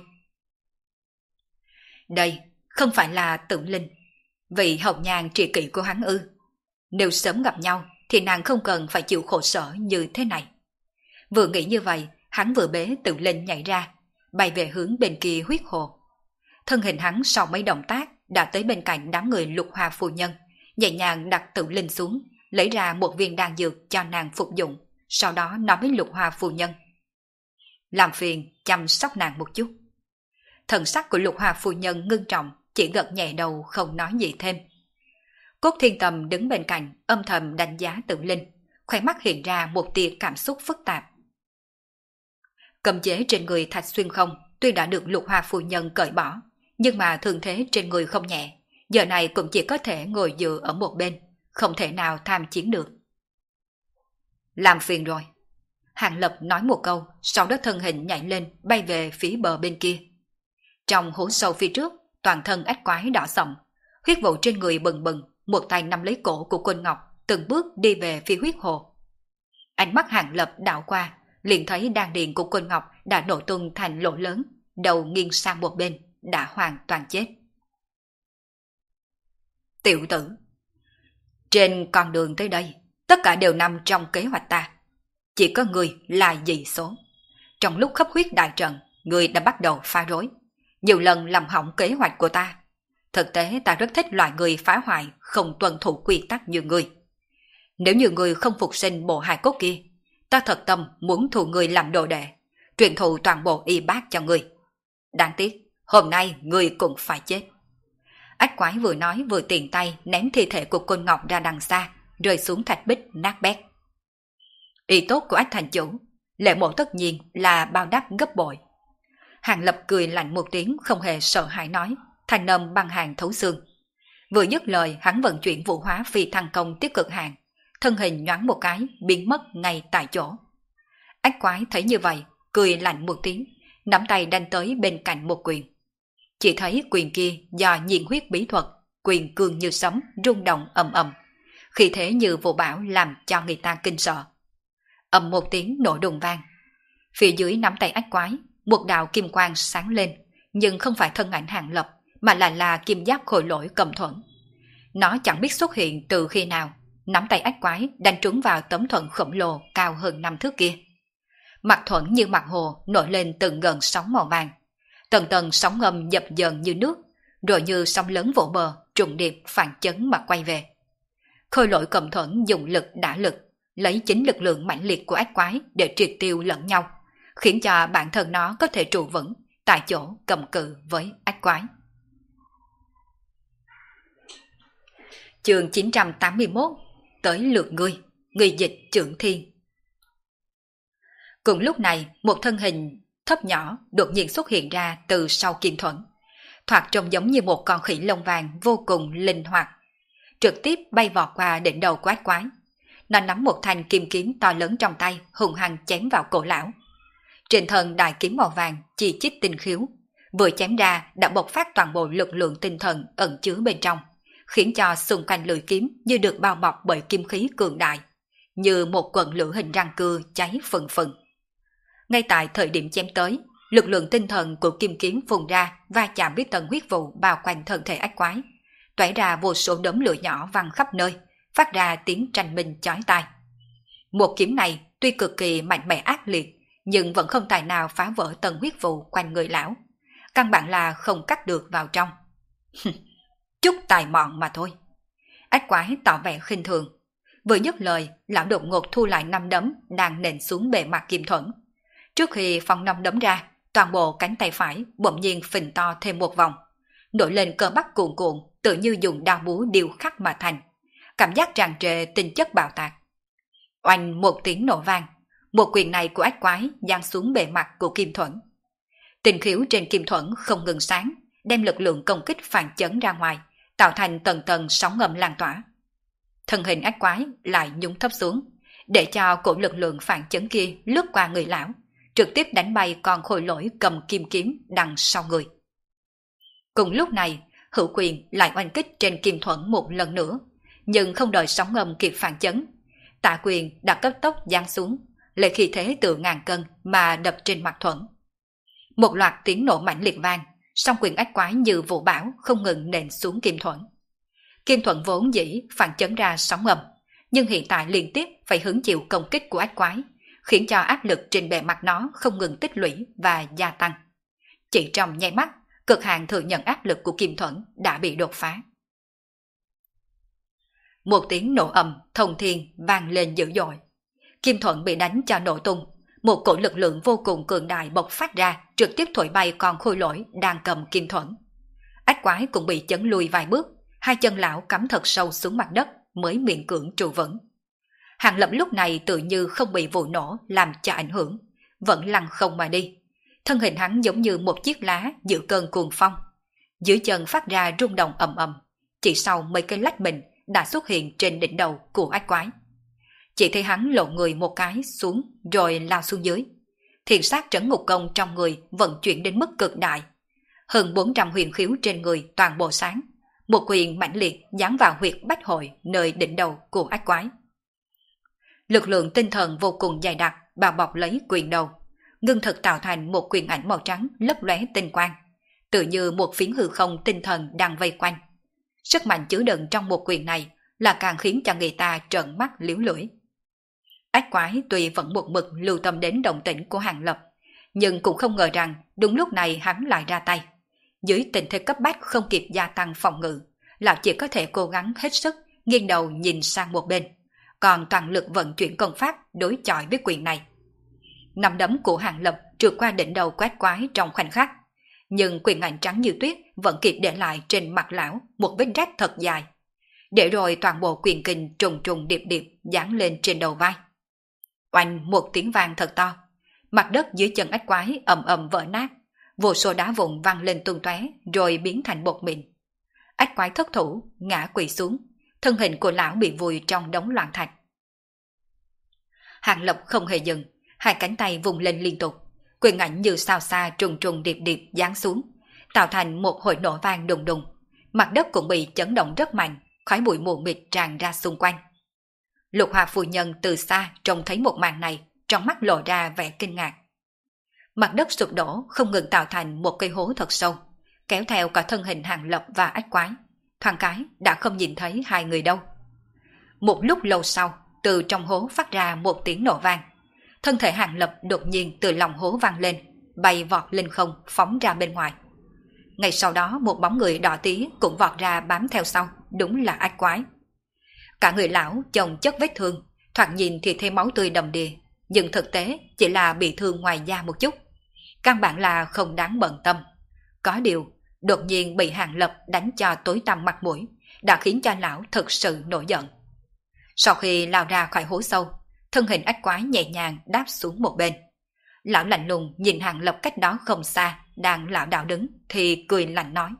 Đây không phải là Tử Linh, vị hồng nhan tri kỷ của hắn ư? Nếu sớm gặp nhau thì nàng không cần phải chịu khổ sở như thế này. Vừa nghĩ như vậy, hắn vừa bế Tử Linh nhảy ra, bay về hướng bên kia huyết hồ. Thân hình hắn sau mấy động tác đã tới bên cạnh đám người Lục Hoa phu nhân, nhẹ nhàng đặt Tử Linh xuống, lấy ra một viên đan dược cho nàng phục dụng, sau đó nói với Lục Hoa phu nhân: làm phiền chăm sóc nàng một chút. Thần sắc của Lục Hoa phu nhân ngưng trọng, chỉ gật nhẹ đầu không nói gì thêm. Cốt Thiên Tầm đứng bên cạnh âm thầm đánh giá Tử Linh, khóe mắt hiện ra một tia cảm xúc phức tạp. Cấm chế trên người Thạch Xuyên Không tuy đã được Lục Hoa phu nhân cởi bỏ, nhưng mà thương thế trên người không nhẹ, giờ này cũng chỉ có thể ngồi dựa ở một bên, không thể nào tham chiến được. Làm phiền rồi. Hàng Lập nói một câu, sau đó thân hình nhảy lên bay về phía bờ bên kia. Trong hố sâu phía trước, toàn thân ách quái đỏ sậm, huyết vụ trên người bừng bừng, một tay nắm lấy cổ của Quân Ngọc, từng bước đi về phía huyết hồ. Ánh mắt Hàng Lập đảo qua, liền thấy đan điền của Quân Ngọc đã nổ tung thành lỗ lớn, đầu nghiêng sang một bên, đã hoàn toàn chết. Tiểu tử, trên con đường tới đây, tất cả đều nằm trong kế hoạch ta. Chỉ có người là dị số. Trong lúc khắp huyết đại trận, người đã bắt đầu phá rối, nhiều lần làm hỏng kế hoạch của ta. Thực tế ta rất thích loại người phá hoại, không tuân thủ quy tắc như người. Nếu như người không phục sinh bộ hài cốt kia, ta thật tâm muốn thù người làm đồ đệ, truyền thụ toàn bộ y bác cho người. Đáng tiếc, hôm nay người cũng phải chết. Ách quái vừa nói vừa tiện tay ném thi thể của Côn Ngọc ra đằng xa, rơi xuống thạch bích nát bét. Ý tốt của Ách thành chủ, Lệ Mộ tất nhiên là bao đáp gấp bội. Hàng Lập cười lạnh một tiếng, không hề sợ hãi nói, thanh âm băng hàng thấu xương. Vừa dứt lời, hắn vận chuyển vũ hóa phi thăng công tiếp cực hàng, thân hình nhoáng một cái biến mất ngay tại chỗ. Ách quái thấy như vậy, cười lạnh một tiếng, nắm tay đánh tới bên cạnh một quyền. Chỉ thấy quyền kia do nhiệt huyết bí thuật, quyền cương như sấm, rung động ầm ầm, khí thế như vụ bão làm cho người ta kinh sợ. Ầm một tiếng nổ đùng vang, phía dưới nắm tay ách quái, một đạo kim quang sáng lên, nhưng không phải thân ảnh Hàng Lập, mà là là kim giáp khôi lỗi Cầm Thuẫn. Nó chẳng biết xuất hiện từ khi nào, nắm tay ách quái đánh trúng vào tấm thuẫn khổng lồ cao hơn năm thước kia. Mặt thuẫn như mặt hồ nổi lên từng gần sóng màu vàng, tầng tầng sóng ngầm dập dờn như nước, rồi như sóng lớn vỗ bờ, trùng điệp phản chấn mà quay về. Khôi lỗi Cầm Thuẫn dùng lực đả lực, lấy chính lực lượng mãnh liệt của ách quái để triệt tiêu lẫn nhau, khiến cho bản thân nó có thể trụ vững tại chỗ cầm cự với ách quái. Chương chín trăm tám mươi mốt, tới lượt ngươi, người dịch Trưởng Thiên. Cùng lúc này, một thân hình thấp nhỏ đột nhiên xuất hiện ra từ sau kim thuẫn, thoạt trông giống như một con khỉ lông vàng vô cùng linh hoạt, trực tiếp bay vọt qua đỉnh đầu của ách quái. Nó nắm một thanh kim kiếm to lớn trong tay, hùng hăng chém vào cổ lão. Trên thân đại kiếm màu vàng chi chít tinh khiếu, vừa chém ra đã bộc phát toàn bộ lực lượng tinh thần ẩn chứa bên trong, khiến cho xung quanh lưỡi kiếm như được bao bọc bởi kim khí cường đại, như một quần lửa hình răng cưa cháy phừng phừng. Ngay tại thời điểm chém tới, lực lượng tinh thần của kim kiếm phun ra va chạm với tầng huyết vụ bao quanh thân thể ách quái, toé ra vô số đốm lửa nhỏ văng khắp nơi, phát ra tiếng tranh minh chói tai. Một kiếm này tuy cực kỳ mạnh mẽ ác liệt, nhưng vẫn không tài nào phá vỡ tầng huyết vụ quanh người lão, căn bản là không cắt được vào trong. Chút tài mọn mà thôi. Ách quái tỏ vẻ khinh thường. Vừa dứt lời, lão đột ngột thu lại năm đấm đang nện xuống bề mặt kim thuẫn. Trước khi phong năm đấm ra, toàn bộ cánh tay phải bỗng nhiên phình to thêm một vòng. nổi lên cơ bắp cuồn cuộn, tự như dùng đao búa điêu khắc mà thành. Cảm giác tràn trề tinh chất bạo tạc. Oanh một tiếng nổ vang, một quyền này của ách quái giáng xuống bề mặt của Kim Thuẫn. Tình khiếu trên Kim Thuẫn không ngừng sáng, đem lực lượng công kích phản chấn ra ngoài, tạo thành tầng tầng sóng ngầm lan tỏa. Thân hình ách quái lại nhúng thấp xuống, để cho cổ lực lượng phản chấn kia lướt qua người lão, trực tiếp đánh bay con khôi lỗi cầm kim kiếm đằng sau người. Cùng lúc này, hữu quyền lại oanh kích trên Kim Thuẫn một lần nữa, nhưng không đợi sóng ngầm kịp phản chấn, tạ quyền đã cấp tốc giáng xuống, lấy khí thế từ ngàn cân mà đập trên mặt Thuẫn. Một loạt tiếng nổ mạnh liệt vang, song quyền ách quái như vụ bão không ngừng nện xuống Kim Thuẫn. Kim Thuẫn vốn dĩ phản chấn ra sóng ngầm, nhưng hiện tại liên tiếp phải hứng chịu công kích của ách quái, khiến cho áp lực trên bề mặt nó không ngừng tích lũy và gia tăng. Chỉ trong nháy mắt, cực hạn thừa nhận áp lực của Kim Thuẫn đã bị đột phá. Một tiếng nổ ầm thông thiên vang lên dữ dội. Kim Thuẫn bị đánh cho nổ tung, một cổ lực lượng vô cùng cường đại bộc phát ra, trực tiếp thổi bay con khôi lỗi đang cầm Kim Thuẫn. Ách quái cũng bị chấn lùi vài bước, hai chân lão cắm thật sâu xuống mặt đất mới miễn cưỡng trụ vững. Hàng Lập lúc này tự như không bị vụ nổ làm cho ảnh hưởng, vẫn lăn không mà đi. Thân hình hắn giống như một chiếc lá giữa cơn cuồng phong, dưới chân phát ra rung động ầm ầm, chỉ sau mấy cái lách mình đã xuất hiện trên đỉnh đầu của ách quái. Chỉ thấy hắn lộ người một cái xuống rồi lao xuống dưới. Thiền sát trấn ngục công trong người vận chuyển đến mức cực đại. Hơn bốn trăm huyền khiếu trên người toàn bộ sáng. Một quyền mãnh liệt giáng vào huyệt bách hội nơi đỉnh đầu của ách quái. Lực lượng tinh thần vô cùng dày đặc bao bọc lấy quyền đầu, ngưng thực tạo thành một quyền ảnh màu trắng lấp lóe tinh quang, tự như một phiến hư không tinh thần đang vây quanh. Sức mạnh chứa đựng trong một quyền này là càng khiến cho người ta trợn mắt liếu lưỡi. Ách quái tuy vẫn một mực lưu tâm đến động tĩnh của Hàng Lập, nhưng cũng không ngờ rằng đúng lúc này hắn lại ra tay. Dưới tình thế cấp bách không kịp gia tăng phòng ngự, lão chỉ có thể cố gắng hết sức nghiêng đầu nhìn sang một bên, còn toàn lực vận chuyển công pháp đối chọi với quyền này. Nắm đấm của Hàng Lập trượt qua đỉnh đầu quét quái trong khoảnh khắc, nhưng quyền ảnh trắng như tuyết vẫn kịp để lại trên mặt lão một vết rách thật dài, để rồi toàn bộ quyền kình trùng trùng điệp điệp giáng lên trên đầu vai. Oanh một tiếng vang thật to, mặt đất dưới chân ách quái ầm ầm vỡ nát, vô số đá vụn văng lên tung tóe rồi biến thành bột mịn. Ách quái thất thủ ngã quỵ xuống, thân hình của lão bị vùi trong đống loạn thạch. Hàng Lập không hề dừng, hai cánh tay vùng lên liên tục, quyền ảnh như sao xa trùng trùng điệp điệp giáng xuống, tạo thành một hồi nổ vang đùng đùng. Mặt đất cũng bị chấn động rất mạnh, khói bụi mù mịt tràn ra xung quanh. Lục Hoa phu nhân từ xa trông thấy một màn này, trong mắt lộ ra vẻ kinh ngạc. Mặt đất sụp đổ không ngừng tạo thành một cây hố thật sâu, kéo theo cả thân hình Hàng Lập và ách quái, thoáng cái đã không nhìn thấy hai người đâu. Một lúc lâu sau, từ trong hố phát ra một tiếng nổ vang. Thân thể Hàng Lập đột nhiên từ lòng hố vang lên, bay vọt lên không, phóng ra bên ngoài. Ngay sau đó một bóng người đỏ tí cũng vọt ra bám theo sau, đúng là ách quái. Cả người lão chồng chất vết thương, thoạt nhìn thì thấy máu tươi đầm đìa, nhưng thực tế chỉ là bị thương ngoài da một chút, căn bản là không đáng bận tâm. Có điều, đột nhiên bị Hàng Lập đánh cho tối tăm mặt mũi, đã khiến cho lão thực sự nổi giận. Sau khi lao ra khỏi hố sâu, thân hình ách quái nhẹ nhàng đáp xuống một bên. Lão lạnh lùng nhìn Hàng Lập cách đó không xa, đang lảo đảo đứng, thì cười lạnh nói: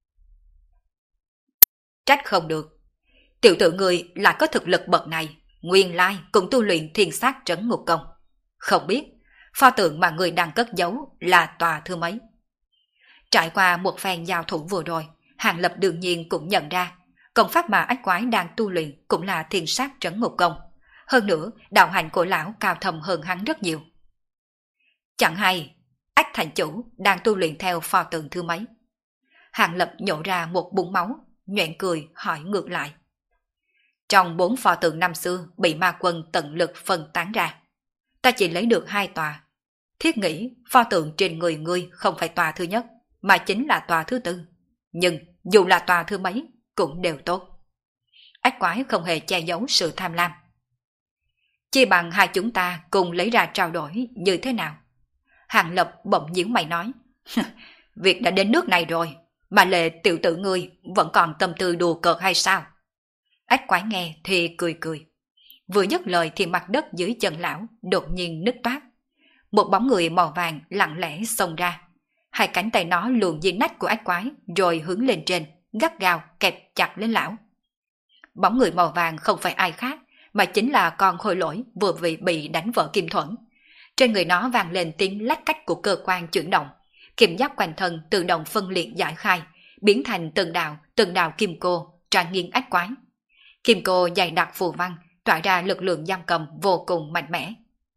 Trách không được, tiểu tử người lại có thực lực bậc này, nguyên lai cũng tu luyện thiên sát trấn ngục công. Không biết, pho tượng mà người đang cất giấu là tòa thứ mấy? Trải qua một phen giao thủ vừa rồi, Hàng Lập đương nhiên cũng nhận ra, công pháp mà ách quái đang tu luyện cũng là thiên sát trấn ngục công. Hơn nữa, đạo hạnh của lão cao thầm hơn hắn rất nhiều. Chẳng hay, ách thành chủ đang tu luyện theo pho tượng thứ mấy? Hàng Lập nhổ ra một búng máu, nhoẻn cười hỏi ngược lại. Trong bốn pho tượng năm xưa bị ma quân tận lực phân tán ra, ta chỉ lấy được hai tòa. Thiết nghĩ pho tượng trên người ngươi không phải tòa thứ nhất, mà chính là tòa thứ tư. Nhưng dù là tòa thứ mấy cũng đều tốt. Ách quái không hề che giấu sự tham lam. Chi bằng hai chúng ta cùng lấy ra trao đổi như thế nào? Hàng Lập bỗng nhíu mày nói: Việc đã đến nước này rồi, Mà Lệ tiểu tử ngươi vẫn còn tâm tư đùa cợt hay sao? Ách quái nghe thì cười cười. Vừa dứt lời thì mặt đất dưới chân lão đột nhiên nứt toát. Một bóng người màu vàng lặng lẽ xông ra. Hai cánh tay nó luồn dưới nách của ách quái rồi hướng lên trên, gắt gao kẹp chặt lên lão. Bóng người màu vàng không phải ai khác mà chính là con khôi lỗi vừa bị bị đánh vỡ kim thuẫn. Trên người nó vang lên tiếng lách cách của cơ quan chuyển động, kim giáp quanh thân tự động phân liệt giải khai, biến thành từng đạo từng đạo kim cô tràn nghiêng ách quái. Kim cô dày đặc phù văn tỏa ra lực lượng giam cầm vô cùng mạnh mẽ.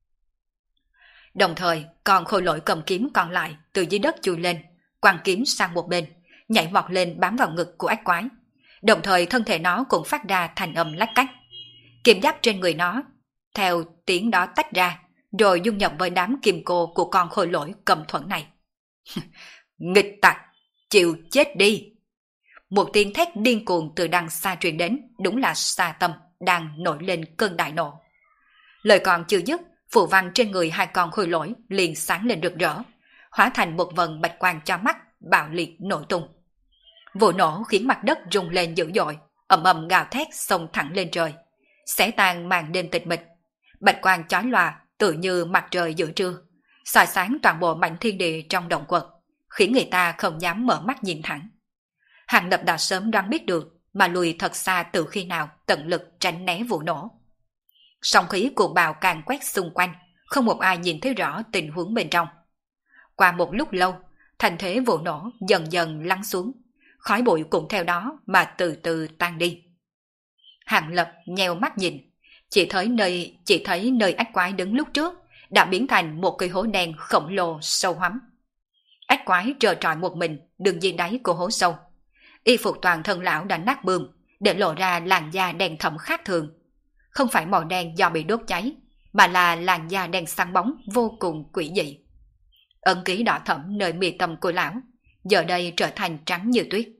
Đồng thời, con khôi lỗi cầm kiếm còn lại từ dưới đất chui lên, quăng kiếm sang một bên, nhảy vọt lên bám vào ngực của ách quái. Đồng thời thân thể nó cũng phát ra thành âm lách cách. Kim giáp trên người nó theo tiếng đó tách ra, rồi dung nhập với đám kim cô của con khôi lỗi cầm thuẫn này. Nghịch tặc, chịu chết đi! Một tiếng thét điên cuồng từ đằng xa truyền đến, đúng là Sa Tâm đang nổi lên cơn đại nộ. Lời còn chưa dứt, phù văn trên người hai con khôi lỗi liền sáng lên rực rỡ, hóa thành một vần bạch quang cho mắt, bạo liệt nổ tung. Vụ nổ khiến mặt đất rung lên dữ dội, ầm ầm gào thét xông thẳng lên trời, xé tan màn đêm tịch mịch. Bạch quang chói lòa tự như mặt trời giữa trưa, soi sáng toàn bộ mảnh thiên địa trong động quật, khiến người ta không dám mở mắt nhìn thẳng. Hàng Lập đã sớm đoán biết được, mà lùi thật xa từ khi nào tận lực tránh né vụ nổ. Sóng khí cuồng bạo càng quét xung quanh, không một ai nhìn thấy rõ tình huống bên trong. Qua một lúc lâu, thành thế vụ nổ dần dần lắng xuống, khói bụi cũng theo đó mà từ từ tan đi. Hàng Lập nheo mắt nhìn, chỉ thấy nơi chỉ thấy nơi ách quái đứng lúc trước đã biến thành một cái hố đen khổng lồ sâu hoắm. Ách quái trơ trọi một mình đứng dưới đáy của hố sâu. Y phục toàn thân lão đã nát bươm, để lộ ra làn da đen thẫm khác thường. Không phải màu đen do bị đốt cháy, mà là làn da đen sáng bóng vô cùng quỷ dị. Ấn ký đỏ thẫm nơi mi tâm của lão giờ đây trở thành trắng như tuyết.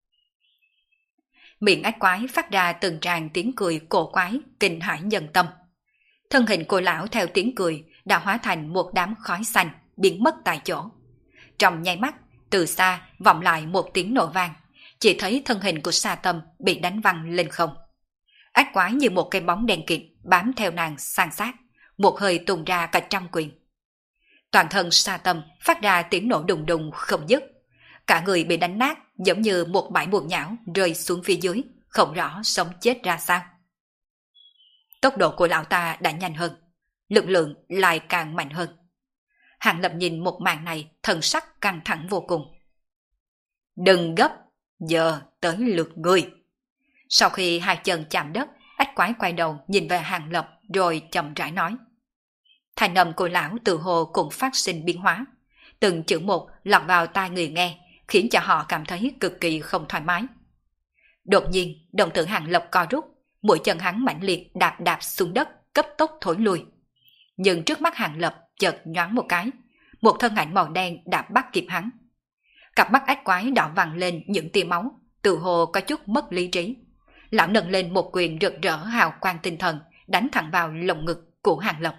Miệng ách quái phát ra từng tràng tiếng cười cổ quái, kinh hãi nhân tâm. Thân hình của lão theo tiếng cười đã hóa thành một đám khói xanh, biến mất tại chỗ. Trong nháy mắt, từ xa vọng lại một tiếng nổ vang, chỉ thấy thân hình của Sa Tâm bị đánh văng lên không. Ách quái như một cái bóng đen kịt bám theo nàng san sát, một hơi tung ra cả trăm quyền. Toàn thân Sa Tâm phát ra tiếng nổ đùng đùng không dứt, cả người bị đánh nát giống như một bãi bùn nhão rơi xuống phía dưới, không rõ sống chết ra sao. Tốc độ của lão ta đã nhanh hơn, lực lượng lại càng mạnh hơn. Hàng Lập nhìn một màn này, thần sắc căng thẳng vô cùng. Đừng gấp, giờ tới lượt ngươi. Sau khi hai chân chạm đất, ách quái quay đầu nhìn về Hàng Lập rồi chậm rãi nói. Thanh âm của lão tự hồ cũng phát sinh biến hóa, từng chữ một lọt vào tai người nghe, khiến cho họ cảm thấy cực kỳ không thoải mái. Đột nhiên, đồng tử Hàng Lập co rút, mũi chân hắn mãnh liệt đạp đạp xuống đất, cấp tốc thối lui. Nhưng trước mắt Hàng Lập chợt nhoáng một cái, một thân ảnh màu đen đã bắt kịp hắn. Cặp mắt ách quái đỏ vàng lên những tia máu, tự hồ có chút mất lý trí. Lão nâng lên một quyền rực rỡ hào quang tinh thần, đánh thẳng vào lồng ngực của Hàng Lập.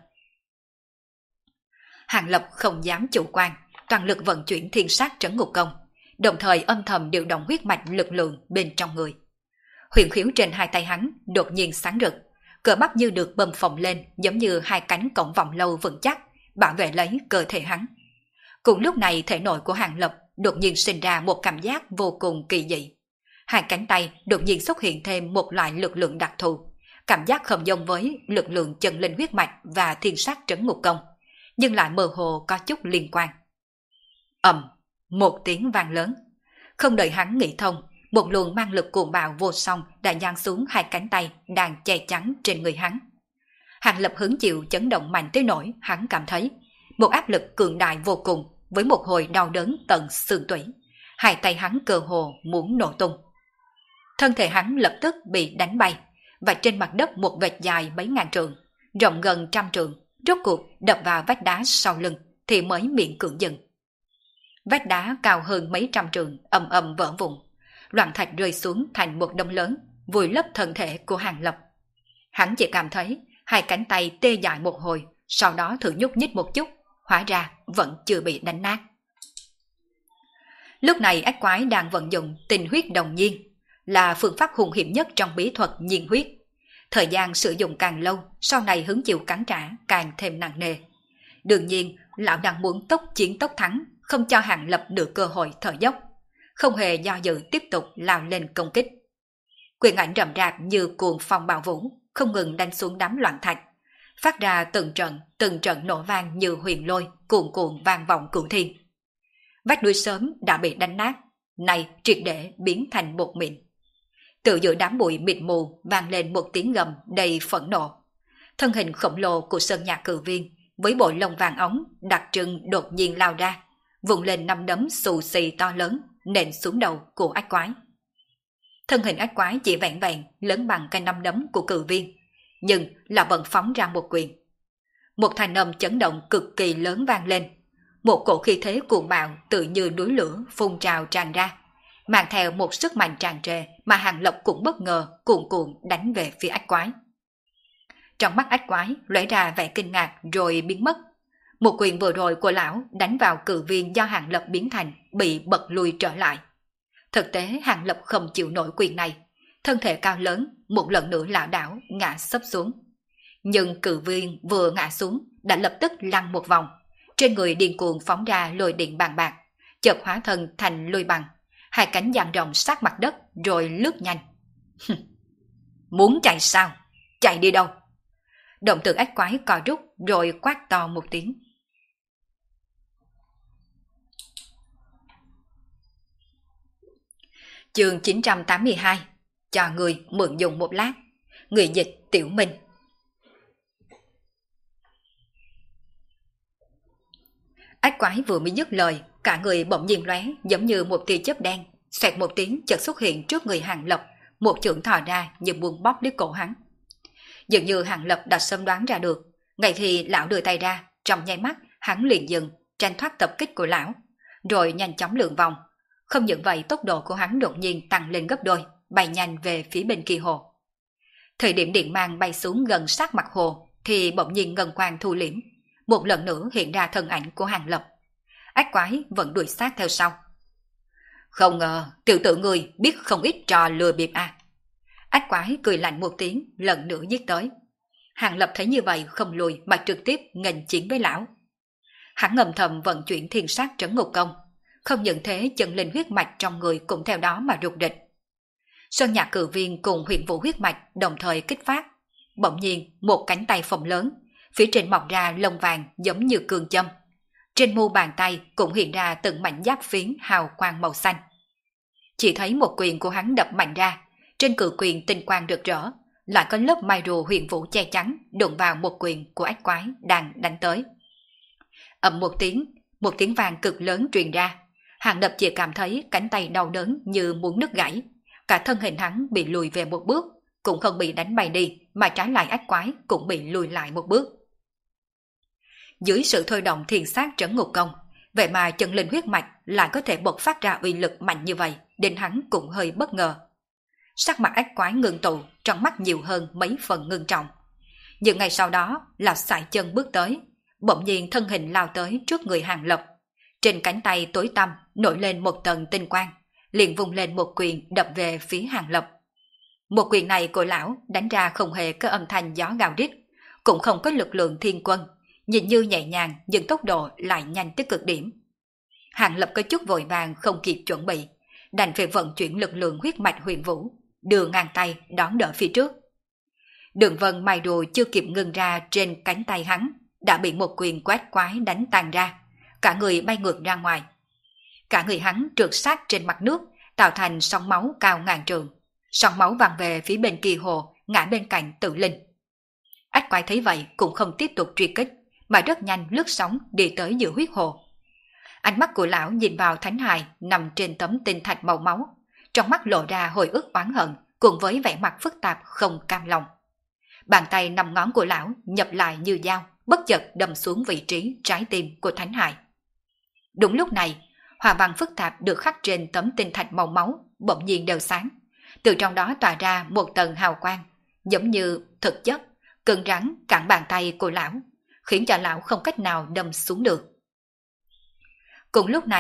Hàng Lập không dám chủ quan, toàn lực vận chuyển thiên sát trấn ngục công, đồng thời âm thầm điều động huyết mạch lực lượng bên trong người. Huyền khiếu trên hai tay hắn đột nhiên sáng rực, cơ bắp như được bầm phồng lên giống như hai cánh cổng vòng lâu vững chắc, bảo vệ lấy cơ thể hắn. Cùng lúc này thể nội của Hàng Lập đột nhiên sinh ra một cảm giác vô cùng kỳ dị. Hai cánh tay đột nhiên xuất hiện thêm một loại lực lượng đặc thù, cảm giác không giống với lực lượng chân linh huyết mạch và thiên sát trấn ngục công, nhưng lại mơ hồ có chút liên quan. Ầm, một tiếng vang lớn. Không đợi hắn nghĩ thông, một luồng mang lực cuồng bạo vô song đã giáng xuống hai cánh tay đang che chắn trên người hắn. Hàng Lập hứng chịu chấn động mạnh tới nỗi hắn cảm thấy một áp lực cường đại vô cùng, với một hồi đau đớn tận xương tủy. Hai tay hắn cơ hồ muốn nổ tung. Thân thể hắn lập tức bị đánh bay, và trên mặt đất một vệt dài mấy ngàn trượng, rộng gần trăm trượng, rốt cuộc đập vào vách đá sau lưng thì mới miễn cưỡng dừng. Vách đá cao hơn mấy trăm trượng ầm ầm vỡ vụn, loạn thạch rơi xuống thành một đống lớn, vùi lấp thân thể của Hàng Lập. Hắn chỉ cảm thấy hai cánh tay tê dại một hồi, sau đó thử nhúc nhích một chút, hóa ra vẫn chưa bị đánh nát. Lúc này ác quái đang vận dụng tinh huyết đồng nhiên, là phương pháp hung hiểm nhất trong bí thuật nhiên huyết. Thời gian sử dụng càng lâu, sau này hứng chịu cắn trả càng thêm nặng nề. Đương nhiên, lão đang muốn tốc chiến tốc thắng, không cho Hàng Lập được cơ hội thở dốc, không hề do dự tiếp tục lao lên công kích. Quyền ảnh rậm rạp như cuồng phong bạo vũ, không ngừng đánh xuống đám loạn thạch, phát ra từng trận, từng trận nổ vang như huyền lôi, cuồn cuộn vang vọng cửu thiên. Vách núi sớm đã bị đánh nát, nay triệt để biến thành bột mịn. Từ giữa đám bụi mịt mù vang lên một tiếng gầm đầy phẫn nộ. Thân hình khổng lồ của Sơn Nhạc Cử Viên với bộ lông vàng ống đặc trưng đột nhiên lao ra, vùng lên năm đấm xù xì to lớn nện xuống đầu của ác quái. Thân hình ác quái chỉ vẹn vẹn lớn bằng cái năm đấm của Cử Viên, nhưng là vẫn phóng ra một quyền. Một thanh âm chấn động cực kỳ lớn vang lên, một cổ khí thế cuồng bạo tự như núi lửa phun trào tràn ra, mang theo một sức mạnh tràn trề mà Hàng Lập cũng bất ngờ cuồn cuộn đánh về phía ác quái. Trong mắt ác quái lóe ra vẻ kinh ngạc rồi biến mất. Một quyền vừa rồi của lão đánh vào Cử Viên do Hàng Lập biến thành bị bật lui trở lại. Thực tế Hàng Lập không chịu nổi quyền này, thân thể cao lớn một lần nữa lảo đảo ngã sấp xuống. Nhưng Cử Viên vừa ngã xuống đã lập tức lăn một vòng, trên người điên cuồng phóng ra lôi điện bàn bạc, chợt hóa thân thành lôi bằng, hai cánh dang rộng sát mặt đất rồi lướt nhanh. Muốn chạy sao? Chạy đi đâu? Động tử ác quái co rút rồi quát to một tiếng. Chương chín trăm tám mươi hai. Cho người mượn dùng một lát. Người dịch Tiểu Minh. Ác quái vừa mới dứt lời, cả người bỗng nhiên lóe giống như một tia chớp đen, xoẹt một tiếng chợt xuất hiện trước người Hàng Lập, một chưởng thò ra như muốn bóp lấy cổ hắn. Dường như Hàng Lập đã sớm đoán ra được, ngay khi lão đưa tay ra, trong nháy mắt hắn liền dừng, tránh thoát tập kích của lão, rồi nhanh chóng lượn vòng. Không những vậy, tốc độ của hắn đột nhiên tăng lên gấp đôi, bay nhanh về phía bên kia hồ. Thời điểm điện mang bay xuống gần sát mặt hồ, thì bỗng nhiên ngân quang thu liễm, một lần nữa hiện ra thân ảnh của Hàng Lập. Ác quái vẫn đuổi sát theo sau. Không ngờ tiểu tử người biết không ít trò lừa bịp à. Ác quái cười lạnh một tiếng, lần nữa giết tới. Hàng Lập thấy như vậy không lùi mà trực tiếp nghênh chiến với lão. Hắn ngầm thầm vận chuyển thiên sát trấn ngục công, không những thế chân linh huyết mạch trong người cũng theo đó mà rụt địch. Sơn Nhạc Cử Viên cùng Huyền Vũ huyết mạch đồng thời kích phát. Bỗng nhiên một cánh tay phồng lớn, phía trên mọc ra lông vàng giống như cương châm. Trên mu bàn tay cũng hiện ra từng mảnh giáp phiến hào quang màu xanh. Chỉ thấy một quyền của hắn đập mạnh ra, trên cự quyền tinh quang rực rỡ, lại có lớp mai rùa huyền vũ che chắn đụng vào một quyền của ác quái đang đánh tới. Ầm một tiếng, một tiếng vàng cực lớn truyền ra. Hàng Lập chỉ cảm thấy cánh tay đau đớn như muốn nứt gãy, cả thân hình hắn bị lùi về một bước, cũng không bị đánh bay đi, mà trái lại ác quái cũng bị lùi lại một bước. Dưới sự thôi động thiền sát trấn ngục công, vậy mà chân linh huyết mạch lại có thể bộc phát ra uy lực mạnh như vậy, đến hắn cũng hơi bất ngờ. Sắc mặt ác quái ngưng tụ, trong mắt nhiều hơn mấy phần ngưng trọng. Nhưng ngày sau đó là sải chân bước tới, bỗng nhiên thân hình lao tới trước người Hàng Lập. Trên cánh tay tối tăm nổi lên một tầng tinh quang, liền vung lên một quyền đập về phía Hàng Lập. Một quyền này của lão đánh ra không hề có âm thanh gió gào rít, cũng không có lực lượng thiên quân, nhìn như nhẹ nhàng nhưng tốc độ lại nhanh tới cực điểm. Hàng Lập có chút vội vàng không kịp chuẩn bị, đành phải vận chuyển lực lượng huyết mạch huyền vũ, đưa ngang tay đón đỡ phía trước. Đường vân mai rùa chưa kịp ngừng ra trên cánh tay hắn, đã bị một quyền quét quái đánh tan ra, cả người bay ngược ra ngoài. Cả người hắn trượt sát trên mặt nước, tạo thành sóng máu cao ngàn trượng. Sóng máu văng về phía bên kia hồ, ngã bên cạnh Tự Linh. Ách quái thấy vậy cũng không tiếp tục truy kích, mà rất nhanh lướt sóng đi tới giữa huyết hồ. Ánh mắt của lão nhìn vào thánh hài nằm trên tấm tinh thạch màu máu, trong mắt lộ ra hồi ức oán hận cùng với vẻ mặt phức tạp không cam lòng. Bàn tay năm ngón của lão nhập lại như dao, bất chợt đâm xuống vị trí trái tim của thánh hài. Đúng lúc này, hòa văn phức tạp được khắc trên tấm tinh thạch màu máu bỗng nhiên đều sáng, từ trong đó tỏa ra một tầng hào quang, giống như thực chất cứng rắn cản bàn tay của lão, khiến cho lão không cách nào đâm xuống được. Cùng lúc này,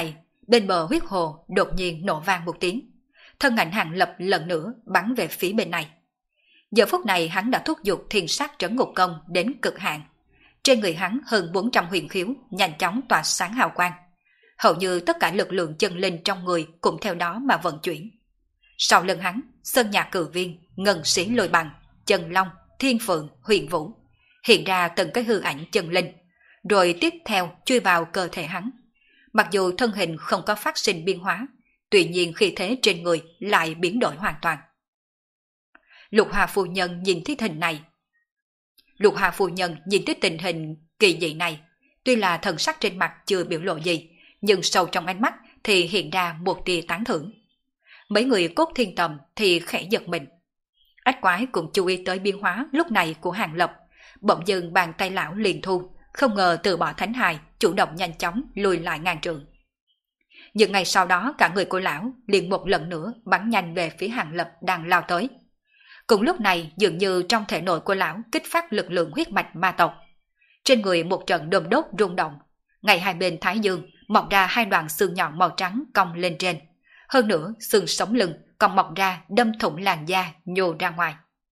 bên bờ huyết hồ đột nhiên nổ vang một tiếng. Thân ảnh Hàng Lập lần nữa bắn về phía bên này. Giờ phút này hắn đã thúc giục thiên sát trấn ngục công đến cực hạn. Trên người hắn hơn bốn trăm huyền khiếu nhanh chóng tỏa sáng hào quang. Hầu như tất cả lực lượng chân linh trong người cũng theo đó mà vận chuyển. Sau lưng hắn, sơn nhạc cử viên, ngân sĩ lôi bằng, chân long, thiên phượng, huyền vũ hiện ra từng cái hư ảnh chân linh, rồi tiếp theo chui vào cơ thể hắn. Mặc dù thân hình không có phát sinh biến hóa, tuy nhiên khí thế trên người lại biến đổi hoàn toàn. Lục Hà phu nhân nhìn thấy hình này. Lục Hà phu nhân nhìn thấy tình hình kỳ dị này, tuy là thần sắc trên mặt chưa biểu lộ gì, nhưng sâu trong ánh mắt thì hiện ra một tia tán thưởng. Mấy người Cốt Thiên Tầm thì khẽ giật mình. Ách Quái cũng chú ý tới biến hóa lúc này của Hàng Lập, bỗng dưng bàn tay lão liền thu, không ngờ từ bỏ thánh hài, chủ động nhanh chóng lùi lại ngàn trượng. Nhưng ngày sau đó cả người của lão liền một lần nữa bắn nhanh về phía Hàng Lập đang lao tới. Cùng lúc này dường như trong thể nội của lão kích phát lực lượng huyết mạch ma tộc. Trên người một trận đôm đốt rung động, ngay hai bên thái dương mọc ra hai đoạn xương nhọn màu trắng cong lên trên. Hơn nữa xương sống lưng còn mọc ra đâm thủng làn da nhô ra ngoài.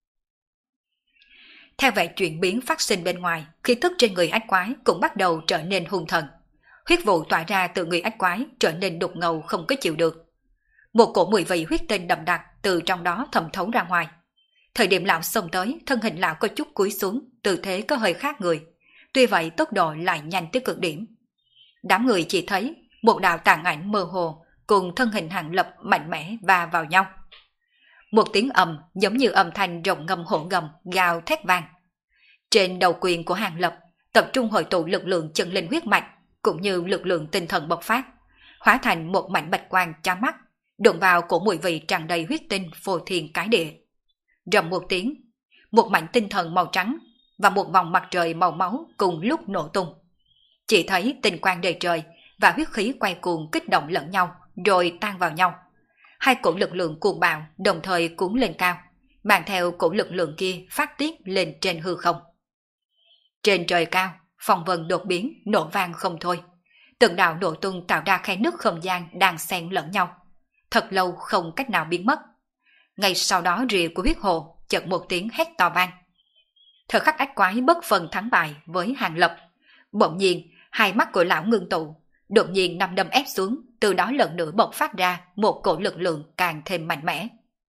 Theo vậy chuyển biến phát sinh bên ngoài, khí tức trên người Ách Quái cũng bắt đầu trở nên hung thần. Huyết vụ tỏa ra từ người Ách Quái trở nên đục ngầu không có chịu được. Một cổ mùi vị huyết tinh đậm đặc từ trong đó thẩm thấu ra ngoài. Thời điểm lão xông tới, thân hình lão có chút cúi xuống, tư thế có hơi khác người. Tuy vậy tốc độ lại nhanh tới cực điểm. Đám người chỉ thấy một đạo tàn ảnh mơ hồ cùng thân hình Hàng Lập mạnh mẽ va vào nhau. Một tiếng ầm giống như âm thanh rồng ngâm hổ ngầm gào thét vang. Trên đầu quyền của Hàng Lập tập trung hội tụ lực lượng chân linh huyết mạch cũng như lực lượng tinh thần bộc phát, hóa thành một mảnh bạch quang chói mắt, đụng vào cổ mùi vị tràn đầy huyết tinh phô thiên cái địa. Rầm một tiếng, một mảnh tinh thần màu trắng và một vòng mặt trời màu máu cùng lúc nổ tung. Chỉ thấy tinh quang đầy trời và huyết khí quay cuồng kích động lẫn nhau rồi tan vào nhau. Hai cổ lực lượng cuồng bạo đồng thời cuốn lên cao, mang theo cổ lực lượng kia phát tiết lên trên hư không. Trên trời cao, phong vân đột biến nổ vang không thôi. Từng đạo nổ tung tạo ra khe nứt không gian đang xen lẫn nhau, thật lâu không cách nào biến mất. Ngay sau đó rìa của huyết hồ chợt một tiếng hét to vang. Thời khắc Ách Quái bất phần thắng bại với Hàng Lập, bỗng nhiên hai mắt của lão ngưng tụ, đột nhiên nằm đâm ép xuống, từ đó lần nữa bộc phát ra một cổ lực lượng càng thêm mạnh mẽ.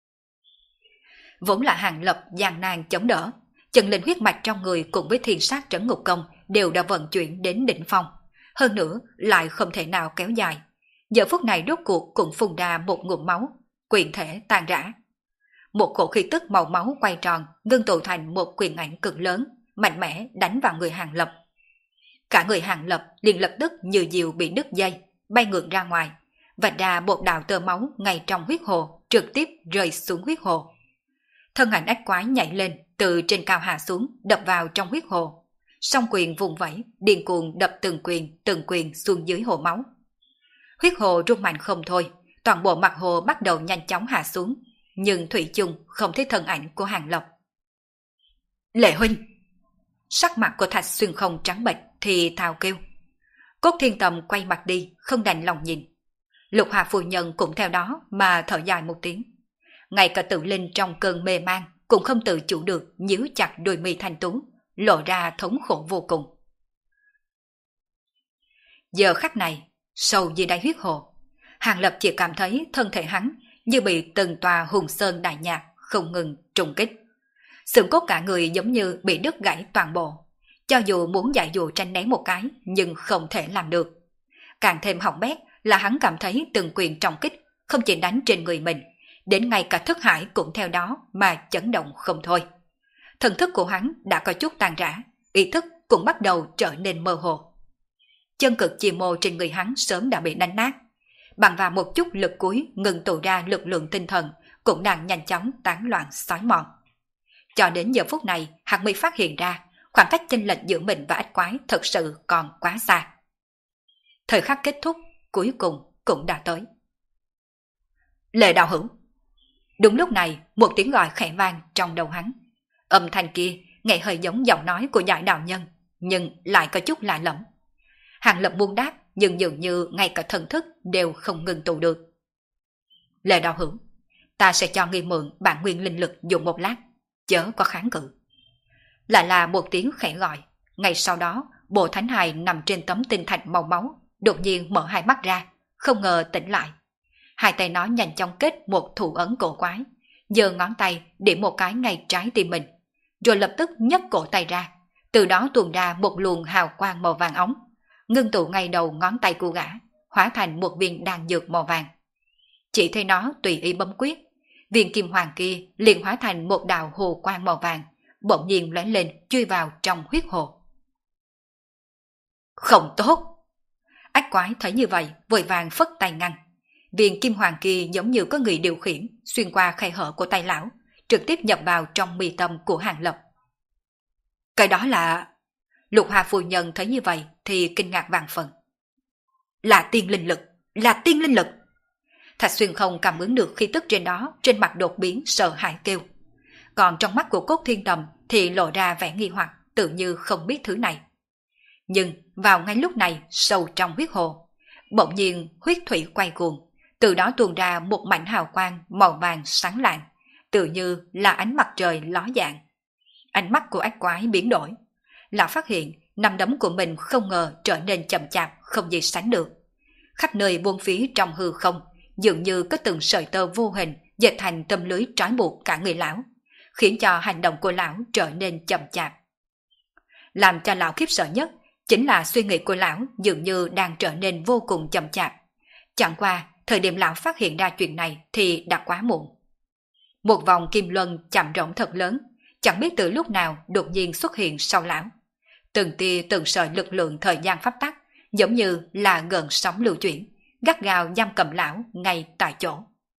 Vốn là Hàng Lập gian nan chống đỡ, chân linh huyết mạch trong người cùng với thiên sát trấn ngục công đều đã vận chuyển đến đỉnh phong, hơn nữa lại không thể nào kéo dài. Giờ phút này rốt cuộc cũng phun ra một ngụm máu, quyền thể tan rã. Một cổ khí tức màu máu quay tròn, ngưng tụ thành một quyền ảnh cực lớn, mạnh mẽ đánh vào người Hàng Lập. Cả người Hàng Lập liền lập tức như diều bị đứt dây, bay ngược ra ngoài, vạch ra một đạo tơ máu ngay trong huyết hồ, trực tiếp rơi xuống huyết hồ. Thân ảnh Ách Quái nhảy lên, từ trên cao hạ xuống, đập vào trong huyết hồ. Song quyền vùng vẫy, điên cuồng đập từng quyền, từng quyền xuống dưới hồ máu. Huyết hồ rung mạnh không thôi, toàn bộ mặt hồ bắt đầu nhanh chóng hạ xuống, nhưng thủy chung không thấy thân ảnh của Hàng Lập. Lệ huynh! Sắc mặt của Thạch Xuyên Không trắng bệch thì thào kêu. Cốt Thiên Tầm quay mặt đi, không đành lòng nhìn. Lục Hà phu nhân cũng theo đó mà thở dài một tiếng. Ngay cả Tự Linh trong cơn mê man cũng không tự chủ được nhíu chặt đôi mi thanh tú, lộ ra thống khổ vô cùng. Giờ khắc này, sâu dưới đáy huyết hồ, Hàng Lập chỉ cảm thấy thân thể hắn như bị từng tòa hùng sơn đại nhạc không ngừng trùng kích. Xương cốt cả người giống như bị đứt gãy toàn bộ. Cho dù muốn giải dụ tranh né một cái, nhưng không thể làm được. Càng thêm hỏng bét là hắn cảm thấy từng quyền trọng kích không chỉ đánh trên người mình, đến ngay cả thức hải cũng theo đó mà chấn động không thôi. Thần thức của hắn đã có chút tan rã, ý thức cũng bắt đầu trở nên mơ hồ. Chân cực chi mô trên người hắn sớm đã bị đánh nát, bằng vào một chút lực cuối ngừng tụ ra lực lượng tinh thần cũng đang nhanh chóng tán loạn xói mòn. Cho đến giờ phút này hắn mới phát hiện ra khoảng cách chênh lệch giữa mình và Ách Quái thật sự còn quá xa. Thời khắc kết thúc cuối cùng cũng đã tới. Lệ đạo hữu! Đúng lúc này một tiếng gọi khẽ vang trong đầu hắn. Âm thanh kia nghe hơi giống giọng nói của Giải đạo nhân, nhưng lại có chút lạ lẫm. Hàng Lập muốn đáp nhưng dường như ngay cả thần thức đều không ngừng tụ được. Lệ đạo hữu, ta sẽ cho ngươi mượn bản nguyên linh lực dùng một lát, chớ có kháng cự. Lại là một tiếng khẽ gọi, ngay sau đó Bộ Thánh Hài nằm trên tấm tinh thạch màu máu, đột nhiên mở hai mắt ra, không ngờ tỉnh lại. Hai tay nó nhanh chóng kết một thủ ấn cổ quái, giơ ngón tay điểm một cái ngay trái tim mình, rồi lập tức nhấc cổ tay ra, từ đó tuôn ra một luồng hào quang màu vàng óng, ngưng tụ ngay đầu ngón tay của gã, hóa thành một viên đan dược màu vàng. Chỉ thấy nó tùy ý bấm quyết, viên kim hoàng kia liền hóa thành một đạo hồ quang màu vàng, bỗng nhiên lóe lên chui vào trong huyết hồ. Không tốt! Ách quái thấy như vậy, vội vàng phất tay ngăn. Viên kim hoàng kia giống như có người điều khiển, xuyên qua khe hở của tay lão, trực tiếp nhập vào trong mi tâm của Hàng Lập. Cái đó là... Lục Hà phu nhân thấy như vậy thì kinh ngạc vạn phần. Là tiên linh lực, là tiên linh lực! Thạch Xuyên không cảm ứng được khí tức trên đó, trên mặt đột biến sợ hãi kêu. Còn trong mắt của Cốt Thiên Tầm thì lộ ra vẻ nghi hoặc, tự như không biết thứ này. Nhưng vào ngay lúc này, sâu trong huyết hồ, bỗng nhiên huyết thủy quay cuồng, từ đó tuôn ra một mảnh hào quang màu vàng sáng lạng, tự như là ánh mặt trời ló dạng. Ánh mắt của ách quái biến đổi, lão phát hiện nắm đấm của mình không ngờ trở nên chậm chạp, không gì sánh được. Khắp nơi buông phía trong hư không, dường như có từng sợi tơ vô hình dệt thành tấm lưới trói buộc cả người lão, khiến cho hành động của lão trở nên chậm chạp. Làm cho lão khiếp sợ nhất chính là suy nghĩ của lão dường như đang trở nên vô cùng chậm chạp. Chẳng qua, thời điểm lão phát hiện ra chuyện này thì đã quá muộn. Một vòng kim luân chạm rỗng thật lớn, chẳng biết từ lúc nào đột nhiên xuất hiện sau lão. Từng tia từng sợi lực lượng thời gian pháp tắc, giống như là gợn sóng lưu chuyển, gắt gao giam cầm lão ngay tại chỗ.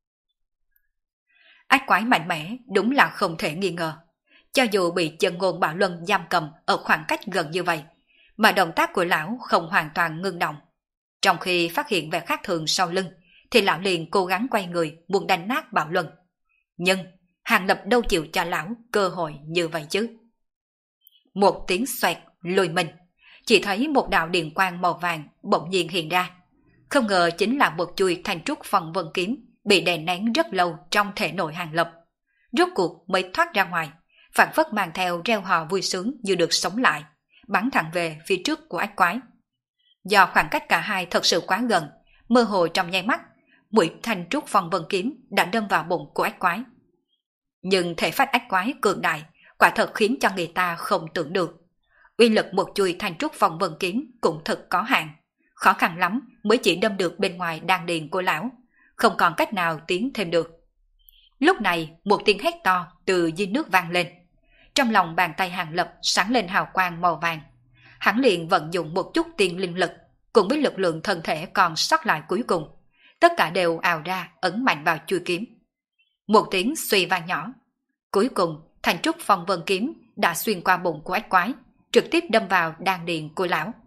Ách quái mạnh mẽ đúng là không thể nghi ngờ. Cho dù bị chân ngôn Bảo Luân giam cầm ở khoảng cách gần như vậy, mà động tác của lão không hoàn toàn ngưng động. Trong khi phát hiện vẻ khác thường sau lưng, thì lão liền cố gắng quay người muốn đánh nát Bảo Luân. Nhưng Hàng Lập đâu chịu cho lão cơ hội như vậy chứ. Một tiếng xoẹt lùi mình, chỉ thấy một đạo điện quang màu vàng bỗng nhiên hiện ra. Không ngờ chính là một chuôi thanh trúc phong vân kiếm bị đè nén rất lâu trong thể nội Hàng Lập. Rốt cuộc mới thoát ra ngoài, phảng phất mang theo reo hò vui sướng như được sống lại, bắn thẳng về phía trước của ách quái. Do khoảng cách cả hai thật sự quá gần, mơ hồ trong nháy mắt, mũi thanh trúc phong vân kiếm đã đâm vào bụng của ách quái. Nhưng thể phách ách quái cường đại, quả thật khiến cho người ta không tưởng được. Uy lực một chuôi thanh trúc phong vân kiếm cũng thật có hạn, khó khăn lắm mới chỉ đâm được bên ngoài đan điền của lão, không còn cách nào tiến thêm được. Lúc này một tiếng hét to từ dưới nước vang lên. Trong lòng bàn tay Hàng Lập sáng lên hào quang màu vàng. Hắn liền vận dụng một chút tiên linh lực, cùng với lực lượng thân thể còn sót lại cuối cùng, tất cả đều ào ra ấn mạnh vào chuôi kiếm. Một tiếng suy vang nhỏ, cuối cùng thanh trúc phong vân kiếm đã xuyên qua bụng của ách quái, trực tiếp đâm vào đan điền của lão.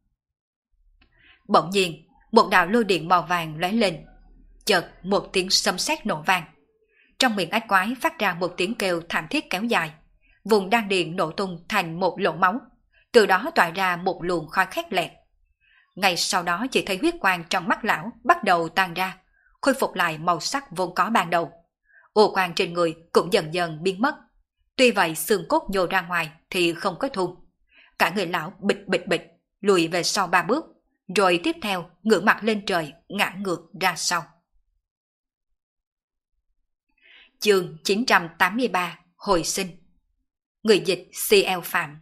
Bỗng nhiên một đạo lôi điện màu vàng lóe lên, chợt một tiếng sấm sét nổ vang. Trong miệng ách quái phát ra một tiếng kêu thảm thiết kéo dài, vùng đan điền nổ tung thành một lỗ máu, từ đó tỏa ra một luồng khói khét lẹt. Ngay sau đó chỉ thấy huyết quang trong mắt lão bắt đầu tan ra, khôi phục lại màu sắc vốn có ban đầu. Ô quang trên người cũng dần dần biến mất. Tuy vậy xương cốt nhô ra ngoài thì không có thun. Cả người lão bịch bịch bịch lùi về sau ba bước, rồi tiếp theo ngửa mặt lên trời ngã ngược ra sau. Chương chín trăm tám mươi ba Hồi sinh. Người dịch xê lờ Phạm.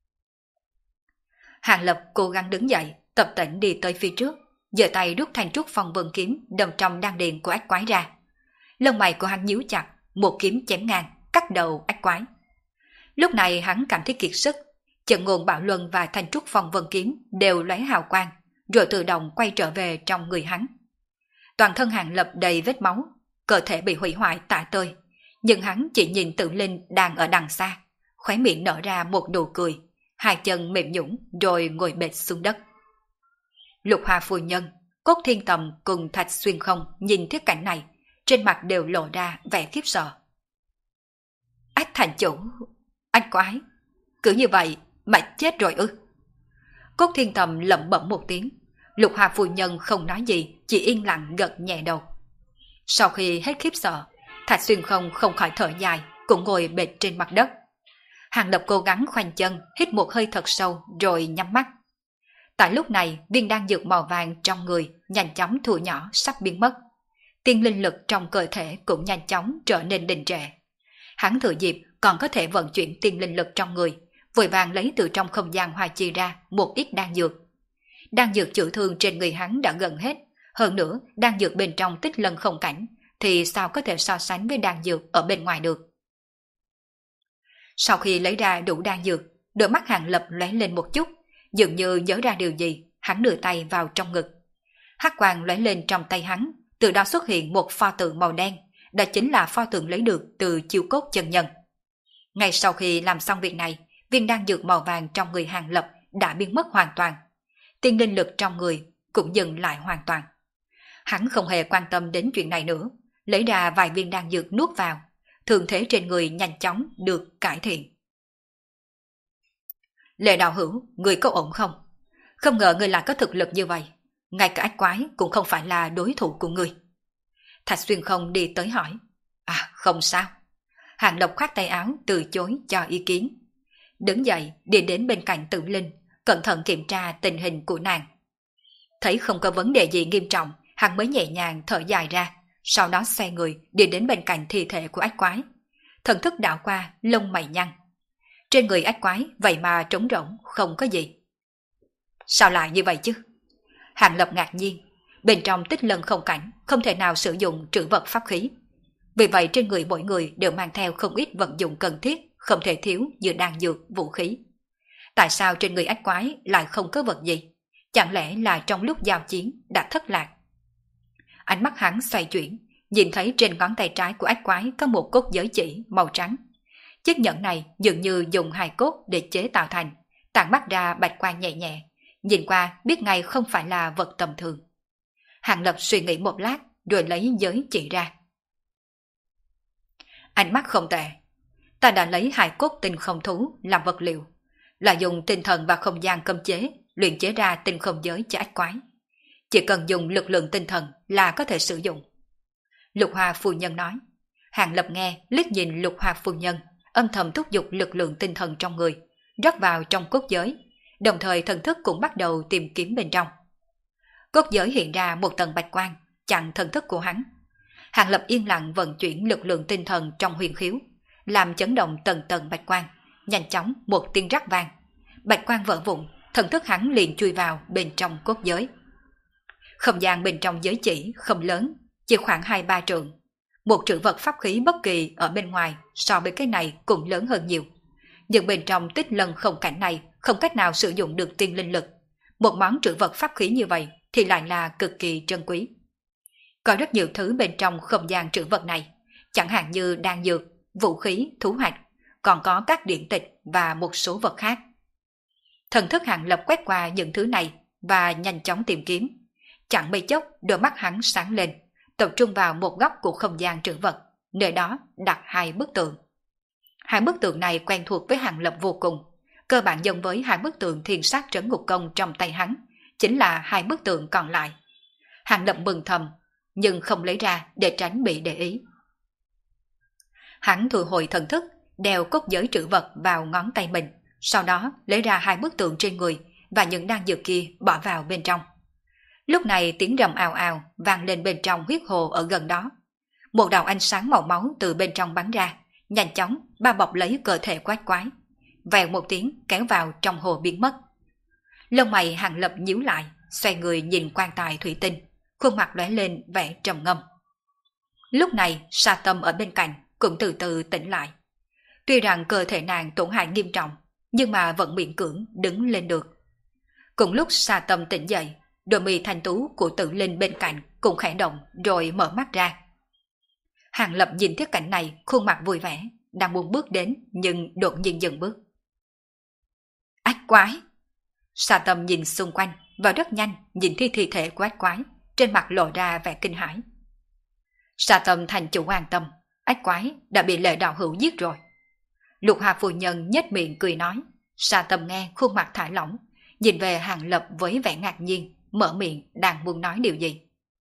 Hàng Lập cố gắng đứng dậy, tập tễnh đi tới phía trước, giơ tay rút thanh trúc phong vân kiếm đâm trong đan điền của ách quái ra. Lông mày của hắn nhíu chặt, một kiếm chém ngang, cắt đầu ách quái. Lúc này hắn cảm thấy kiệt sức, Trận Ngôn Bảo Luân và thanh trúc phong vân kiếm đều lóe hào quang, rồi tự động quay trở về trong người hắn. Toàn thân Hàng Lập đầy vết máu, cơ thể bị hủy hoại tả tơi, nhưng hắn chỉ nhìn Tự Linh đang ở đằng xa, khóe miệng nở ra một nụ cười, hai chân mềm nhũn rồi ngồi bệt xuống đất. Lục Hà phu nhân, Cốt Thiên Tầm cùng Thạch Xuyên Không nhìn thấy cảnh này, trên mặt đều lộ ra vẻ khiếp sợ. Ách thành chủ, anh quái, cứ như vậy mà chết rồi ư? Cốt Thiên Tầm lẩm bẩm một tiếng, Lục Hoa phu nhân không nói gì, chỉ yên lặng gật nhẹ đầu. Sau khi hết khiếp sợ, Thạch Xuyên Không không khỏi thở dài, cũng ngồi bệt trên mặt đất. Hàng Lập cố gắng khoanh chân, hít một hơi thật sâu rồi nhắm mắt. Tại lúc này, viên đan dược màu vàng trong người nhanh chóng thu nhỏ sắp biến mất. Tiên linh lực trong cơ thể cũng nhanh chóng trở nên đình trệ. Hắn thừa dịp còn có thể vận chuyển tiên linh lực trong người, vội vàng lấy từ trong không gian hoa chi ra một ít đan dược. Đan dược chữa thương trên người hắn đã gần hết, hơn nữa đan dược bên trong Tích Lân không cảnh thì sao có thể so sánh với đan dược ở bên ngoài được. Sau khi lấy ra đủ đan dược, đôi mắt Hàng Lập lóe lên một chút, dường như nhớ ra điều gì, hắn đưa tay vào trong ngực. Hắc quang lóe lên trong tay hắn, từ đó xuất hiện một pho tượng màu đen, đó chính là pho tượng lấy được từ chiêu cốt chân nhân. Ngay sau khi làm xong việc này, viên đan dược màu vàng trong người Hàng Lập đã biến mất hoàn toàn. Tiên linh lực trong người cũng dừng lại hoàn toàn. Hắn không hề quan tâm đến chuyện này nữa, lấy ra vài viên đan dược nuốt vào, thương thế trên người nhanh chóng được cải thiện. Lệ đạo hữu, người có ổn không? Không ngờ người lại có thực lực như vậy, ngay cả ách quái cũng không phải là đối thủ của người. Thạch Xuyên Không đi tới hỏi. À, không sao. Hàng Lập khoát tay áo từ chối cho ý kiến. Đứng dậy đi đến bên cạnh Tử Linh, cẩn thận kiểm tra tình hình của nàng. Thấy không có vấn đề gì nghiêm trọng, hắn mới nhẹ nhàng thở dài ra, sau đó xoay người đi đến bên cạnh thi thể của ách quái. Thần thức đảo qua, lông mày nhăn. Trên người ách quái vậy mà trống rỗng, không có gì. Sao lại như vậy chứ? Hàng Lập ngạc nhiên, bên trong Tích Lân không cảnh không thể nào sử dụng trữ vật pháp khí. Vì vậy trên người mỗi người đều mang theo không ít vật dụng cần thiết, không thể thiếu như đan dược, vũ khí. Tại sao trên người ách quái lại không có vật gì? Chẳng lẽ là trong lúc giao chiến đã thất lạc? Ánh mắt hắn xoay chuyển, nhìn thấy trên ngón tay trái của ách quái có một cốt giới chỉ màu trắng. Chiếc nhẫn này dường như dùng hài cốt để chế tạo thành, tản mắt ra bạch quang nhẹ nhẹ, nhìn qua biết ngay không phải là vật tầm thường. Hàng Lập suy nghĩ một lát rồi lấy giới chỉ ra. Ánh mắt không tệ, ta đã lấy hài cốt tinh không thú làm vật liệu, là dùng tinh thần và không gian cấm chế luyện chế ra tinh không giới cho ách quái. Chỉ cần dùng lực lượng tinh thần là có thể sử dụng. Lục Hoa phu nhân nói. Hàng Lập nghe, liếc nhìn Lục Hoa phu nhân, âm thầm thúc giục lực lượng tinh thần trong người, rót vào trong cốt giới, đồng thời thần thức cũng bắt đầu tìm kiếm bên trong. Cốt giới hiện ra một tầng bạch quang, chặn thần thức của hắn. Hàng Lập yên lặng vận chuyển lực lượng tinh thần trong huyền khiếu, làm chấn động tầng tầng bạch quang, nhanh chóng một tiếng rắc vang. Bạch quang vỡ vụn, thần thức hắn liền chui vào bên trong cốt giới. Không gian bên trong giới chỉ không lớn, chỉ khoảng hai ba trượng. Một trữ vật pháp khí bất kỳ ở bên ngoài so với cái này cũng lớn hơn nhiều. Nhưng bên trong Tích Lân không cảnh này không cách nào sử dụng được tiên linh lực. Một món trữ vật pháp khí như vậy thì lại là cực kỳ trân quý. Có rất nhiều thứ bên trong không gian trữ vật này, chẳng hạn như đan dược, vũ khí, thú hoạch, còn có các điển tịch và một số vật khác. Thần thức Hàng Lập quét qua những thứ này và nhanh chóng tìm kiếm. Chẳng mấy chốc đôi mắt hắn sáng lên, tập trung vào một góc của không gian trữ vật, nơi đó đặt hai bức tượng. Hai bức tượng này quen thuộc với Hàng Lập vô cùng, cơ bản giống với hai bức tượng thiên sát trấn ngục công trong tay hắn, chính là hai bức tượng còn lại. Hàng Lập mừng thầm, nhưng không lấy ra để tránh bị để ý. Hắn thu hồi thần thức, đeo cốt giới trữ vật vào ngón tay mình, sau đó lấy ra hai bức tượng trên người và những đan dược kia bỏ vào bên trong. Lúc này tiếng rầm ào ào vang lên bên trong huyết hồ ở gần đó. Một đạo ánh sáng màu máu từ bên trong bắn ra, nhanh chóng bao bọc lấy cơ thể quái quái. Vèo một tiếng kéo vào trong hồ biến mất. Lông mày Hàng Lập nhíu lại, xoay người nhìn quan tài thủy tinh, khuôn mặt lóe lên vẻ trầm ngâm. Lúc này Sa Tâm ở bên cạnh cũng từ từ tỉnh lại. Tuy rằng cơ thể nàng tổn hại nghiêm trọng, nhưng mà vẫn miễn cưỡng đứng lên được. Cùng lúc Sa Tâm tỉnh dậy, đôi mi thanh tú của Tử Linh bên cạnh cũng khẽ động rồi mở mắt ra. Hàng Lập nhìn thấy cảnh này, khuôn mặt vui vẻ, đang muốn bước đến nhưng đột nhiên dừng bước. Ách quái! Sa Tâm nhìn xung quanh và rất nhanh nhìn thi thi thể của ách quái, trên mặt lộ ra vẻ kinh hãi. Sa Tâm thành chủ an tâm, ách quái đã bị Lệ đạo hữu giết rồi. Lục Hà phu nhân nhếch miệng cười nói. Sa Tâm nghe khuôn mặt thả lỏng, nhìn về Hàng Lập với vẻ ngạc nhiên, mở miệng đang muốn nói điều gì.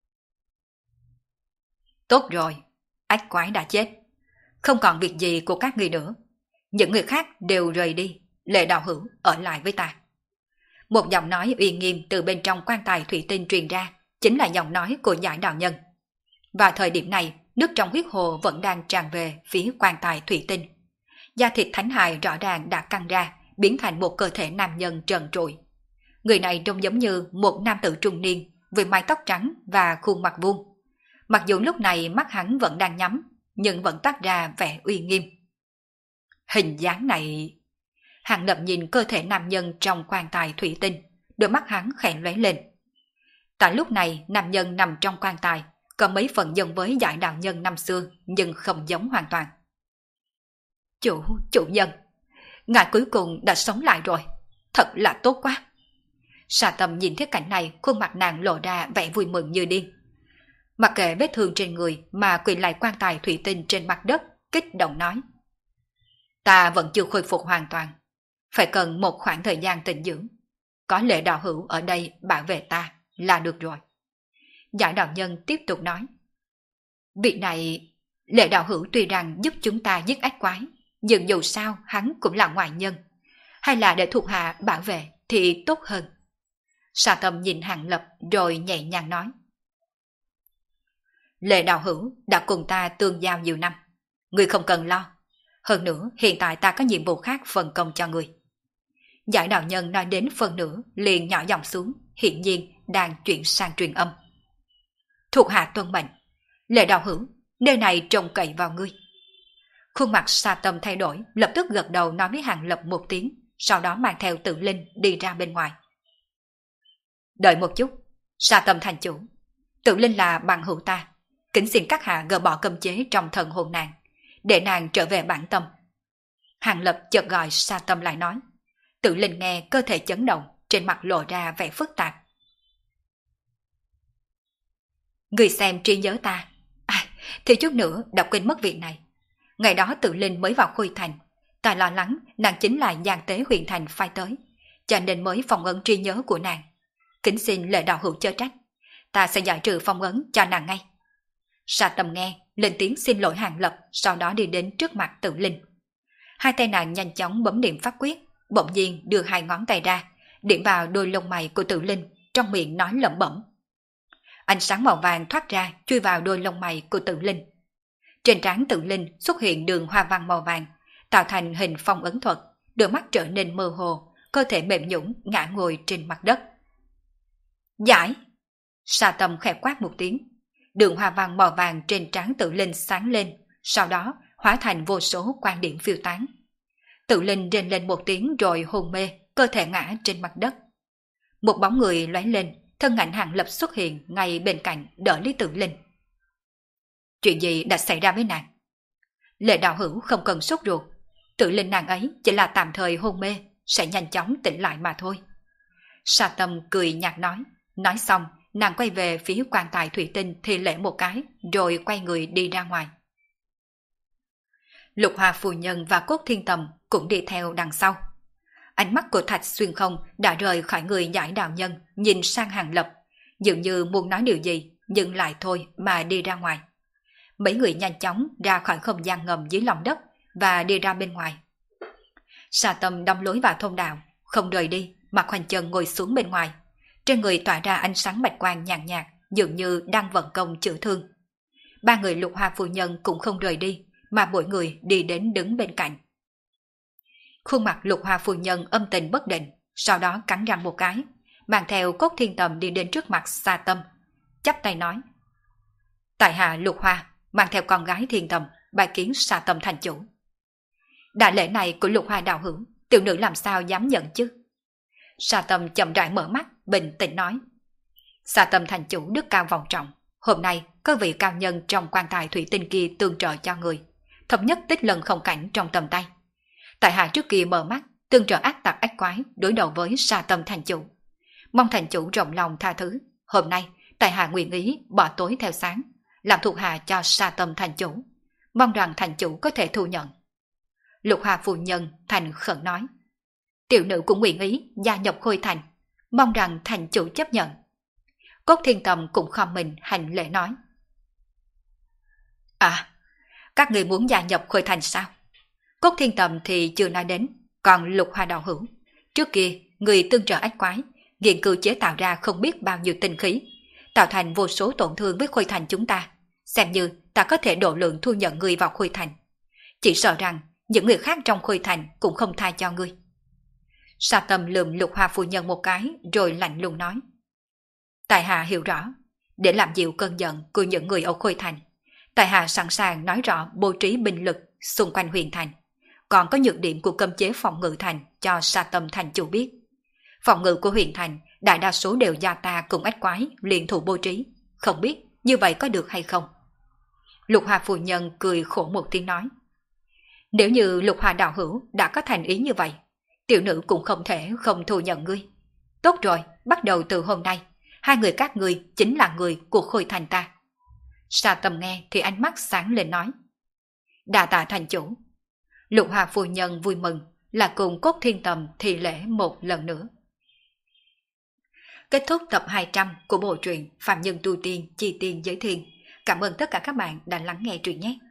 Tốt rồi, ách quái đã chết. Không còn việc gì của các người nữa. Những người khác đều rời đi, Lệ Đạo Hữu ở lại với ta. Một giọng nói uy nghiêm từ bên trong quan tài thủy tinh truyền ra, chính là giọng nói của Giải đạo nhân. Vào thời điểm này, nước trong huyết hồ vẫn đang tràn về phía quan tài thủy tinh. Da thịt thánh hài rõ ràng đã căng ra, biến thành một cơ thể nam nhân trần trụi. Người này trông giống như một nam tử trung niên, với mái tóc trắng và khuôn mặt vuông. Mặc dù lúc này mắt hắn vẫn đang nhắm, nhưng vẫn toát ra vẻ uy nghiêm. Hình dáng này... Hàng Lập nhìn cơ thể nam nhân trong quan tài thủy tinh, đôi mắt hắn khẽ lóe lên. Tại lúc này, nam nhân nằm trong quan tài, có mấy phần giống với Giải đạo nhân năm xưa, nhưng không giống hoàn toàn. Chủ, chủ nhân, ngài cuối cùng đã sống lại rồi, thật là tốt quá. Sa Tâm nhìn thấy cảnh này, khuôn mặt nàng lộ ra vẻ vui mừng như điên. Mặc kệ vết thương trên người mà quỳ lại quan tài thủy tinh trên mặt đất, kích động nói. Ta vẫn chưa khôi phục hoàn toàn, phải cần một khoảng thời gian tĩnh dưỡng. Có Lệ Đạo Hữu ở đây bảo vệ ta là được rồi. Giải đạo nhân tiếp tục nói. Vị này, Lệ Đạo Hữu tuy rằng giúp chúng ta giết ách quái, nhưng dù sao hắn cũng là ngoại nhân. Hay là để thuộc hạ bảo vệ thì tốt hơn. Sa Tâm nhìn Hàng Lập rồi nhẹ nhàng nói. Lệ Đạo Hữu đã cùng ta tương giao nhiều năm, người không cần lo. Hơn nữa hiện tại ta có nhiệm vụ khác phân công cho người. Giải đạo nhân nói đến phần nữa liền nhỏ giọng xuống, hiển nhiên đang chuyển sang truyền âm. Thuộc hạ tuân mệnh, Lệ Đạo Hữu, nơi này trông cậy vào ngươi. Khuôn mặt Sa Tâm thay đổi, lập tức gật đầu nói với Hàng Lập một tiếng, sau đó mang theo Tự Linh đi ra bên ngoài. Đợi một chút, Sa Tâm thành chủ, Tự Linh là bằng hữu ta, kính xin các hạ gỡ bỏ cấm chế trong thần hồn nàng, để nàng trở về bản tâm. Hàng Lập chợt gọi Sa Tâm lại nói. Tự Linh nghe cơ thể chấn động, trên mặt lộ ra vẻ phức tạp. Người xem trí nhớ ta, à, thì chút nữa đã quên mất việc này. Ngày đó Tự Linh mới vào Khôi Thành, ta lo lắng nàng chính là gian tế huyện thành phái tới, cho nên mới phong ấn trí nhớ của nàng. Kính xin Lệ Đạo Hữu chớ trách, ta sẽ giải trừ phong ấn cho nàng ngay. Sa Tâm nghe, lên tiếng xin lỗi Hàng Lập, sau đó đi đến trước mặt Tự Linh. Hai tay nàng nhanh chóng bấm điểm pháp quyết, bỗng nhiên đưa hai ngón tay ra, điểm vào đôi lông mày của Tự Linh, trong miệng nói lẩm bẩm. Ánh sáng màu vàng thoát ra, chui vào đôi lông mày của Tự Linh. Trên trán Tự Linh xuất hiện đường hoa văn màu vàng, tạo thành hình phong ấn thuật, đôi mắt trở nên mơ hồ, cơ thể mềm nhũn ngã ngồi trên mặt đất. Giải! Sa Tâm khẽ quát một tiếng. Đường hoa văn màu vàng trên trán Tự Linh sáng lên, sau đó hóa thành vô số quang điểm phiêu tán. Tự Linh rên lên một tiếng rồi hôn mê, cơ thể ngã trên mặt đất. Một bóng người lóe lên, thân ảnh Hàng Lập xuất hiện ngay bên cạnh đỡ lấy Tự Linh. Chuyện gì đã xảy ra với nàng? Lệ Đạo Hữu không cần sốt ruột, Tự Linh nàng ấy chỉ là tạm thời hôn mê, sẽ nhanh chóng tỉnh lại mà thôi. Sa Tâm cười nhạt nói, nói xong nàng quay về phía quan tài thủy tinh thì lễ một cái, rồi quay người đi ra ngoài. Lục Hoa phu nhân và Cốt Thiên Tầm cũng đi theo đằng sau. Ánh mắt của Thạch Xuyên Không đã rời khỏi người Giải đạo nhân, nhìn sang Hàng Lập, dường như muốn nói điều gì, nhưng lại thôi mà đi ra ngoài. Mấy người nhanh chóng ra khỏi không gian ngầm dưới lòng đất và đi ra bên ngoài. Sa Tâm đóng lối vào thông đạo, không rời đi, mà khoanh chân ngồi xuống bên ngoài. Trên người tỏa ra ánh sáng bạch quang nhàn nhạt, dường như đang vận công chữa thương. Ba người Lục Hoa phu nhân cũng không rời đi, mà mỗi người đi đến đứng bên cạnh. Khuôn mặt Lục Hoa phu nhân âm tình bất định, sau đó cắn răng một cái, mang theo Cốt Thiên Tầm đi đến trước mặt Sa Tâm, chắp tay nói: Tại hạ Lục Hoa mang theo con gái Thiên Tầm bài kiến Sa Tâm thành chủ. Đại lễ này của Lục Hoa đạo hữu, tiểu nữ làm sao dám nhận chứ? Sa Tâm chậm rãi mở mắt, bình tĩnh nói: Sa Tâm thành chủ đức cao vọng trọng, hôm nay có vị cao nhân trong quan tài thủy tinh kia tương trợ cho người, thống nhất tích lần không cảnh trong tầm tay. Tại hạ trước kia mở mắt, tương trợ ác tặc ách quái đối đầu với Sa Tâm thành chủ, mong thành chủ rộng lòng tha thứ. Hôm nay tại hạ nguyện ý bỏ tối theo sáng, làm thuộc hạ cho Sa Tâm thành chủ, mong rằng thành chủ có thể thu nhận. Lục Hoa phu nhân thành khẩn nói: Tiểu nữ cũng nguyện ý gia nhập Khôi Thành, mong rằng thành chủ chấp nhận, Cốt Thiên Tầm cũng khom mình hành lễ nói. À, các người muốn gia nhập Khôi Thành sao? Cốt Thiên Tầm thì chưa nói đến, còn Lục Hoa đạo hữu. Trước kia, người tương trợ ách quái, nghiên cứu chế tạo ra không biết bao nhiêu tinh khí, tạo thành vô số tổn thương với Khôi Thành chúng ta. Xem như ta có thể độ lượng thu nhận người vào Khôi Thành. Chỉ sợ rằng những người khác trong Khôi Thành cũng không tha cho ngươi. Sa Tâm lườm Lục Hoa phu nhân một cái rồi lạnh lùng nói. Tại hạ hiểu rõ, để làm dịu cơn giận của những người ở Khôi Thành, tại hạ sẵn sàng nói rõ bố trí binh lực xung quanh huyền thành, còn có nhược điểm của cấm chế phòng ngự thành cho Sa Tâm thành chủ biết. Phòng ngự của huyền thành đại đa số đều do ta cùng ách quái liên thủ bố trí, không biết như vậy có được hay không? Lục Hoa phu nhân cười khổ một tiếng nói. Nếu như Lục Hoa đạo hữu đã có thành ý như vậy, tiểu nữ cũng không thể không thu nhận ngươi. Tốt rồi, bắt đầu từ hôm nay, hai người các ngươi chính là người của Khôi Thành ta. Sa Tâm nghe thì ánh mắt sáng lên nói. Đa tạ thành chủ. Lục Hoa phu nhân vui mừng, là cùng Cốt Thiên Tầm thì lễ một lần nữa. Kết thúc tập hai trăm của bộ truyện Phạm Nhân Tu Tiên Chi Tiên Giới Thiên. Cảm ơn tất cả các bạn đã lắng nghe truyện nhé.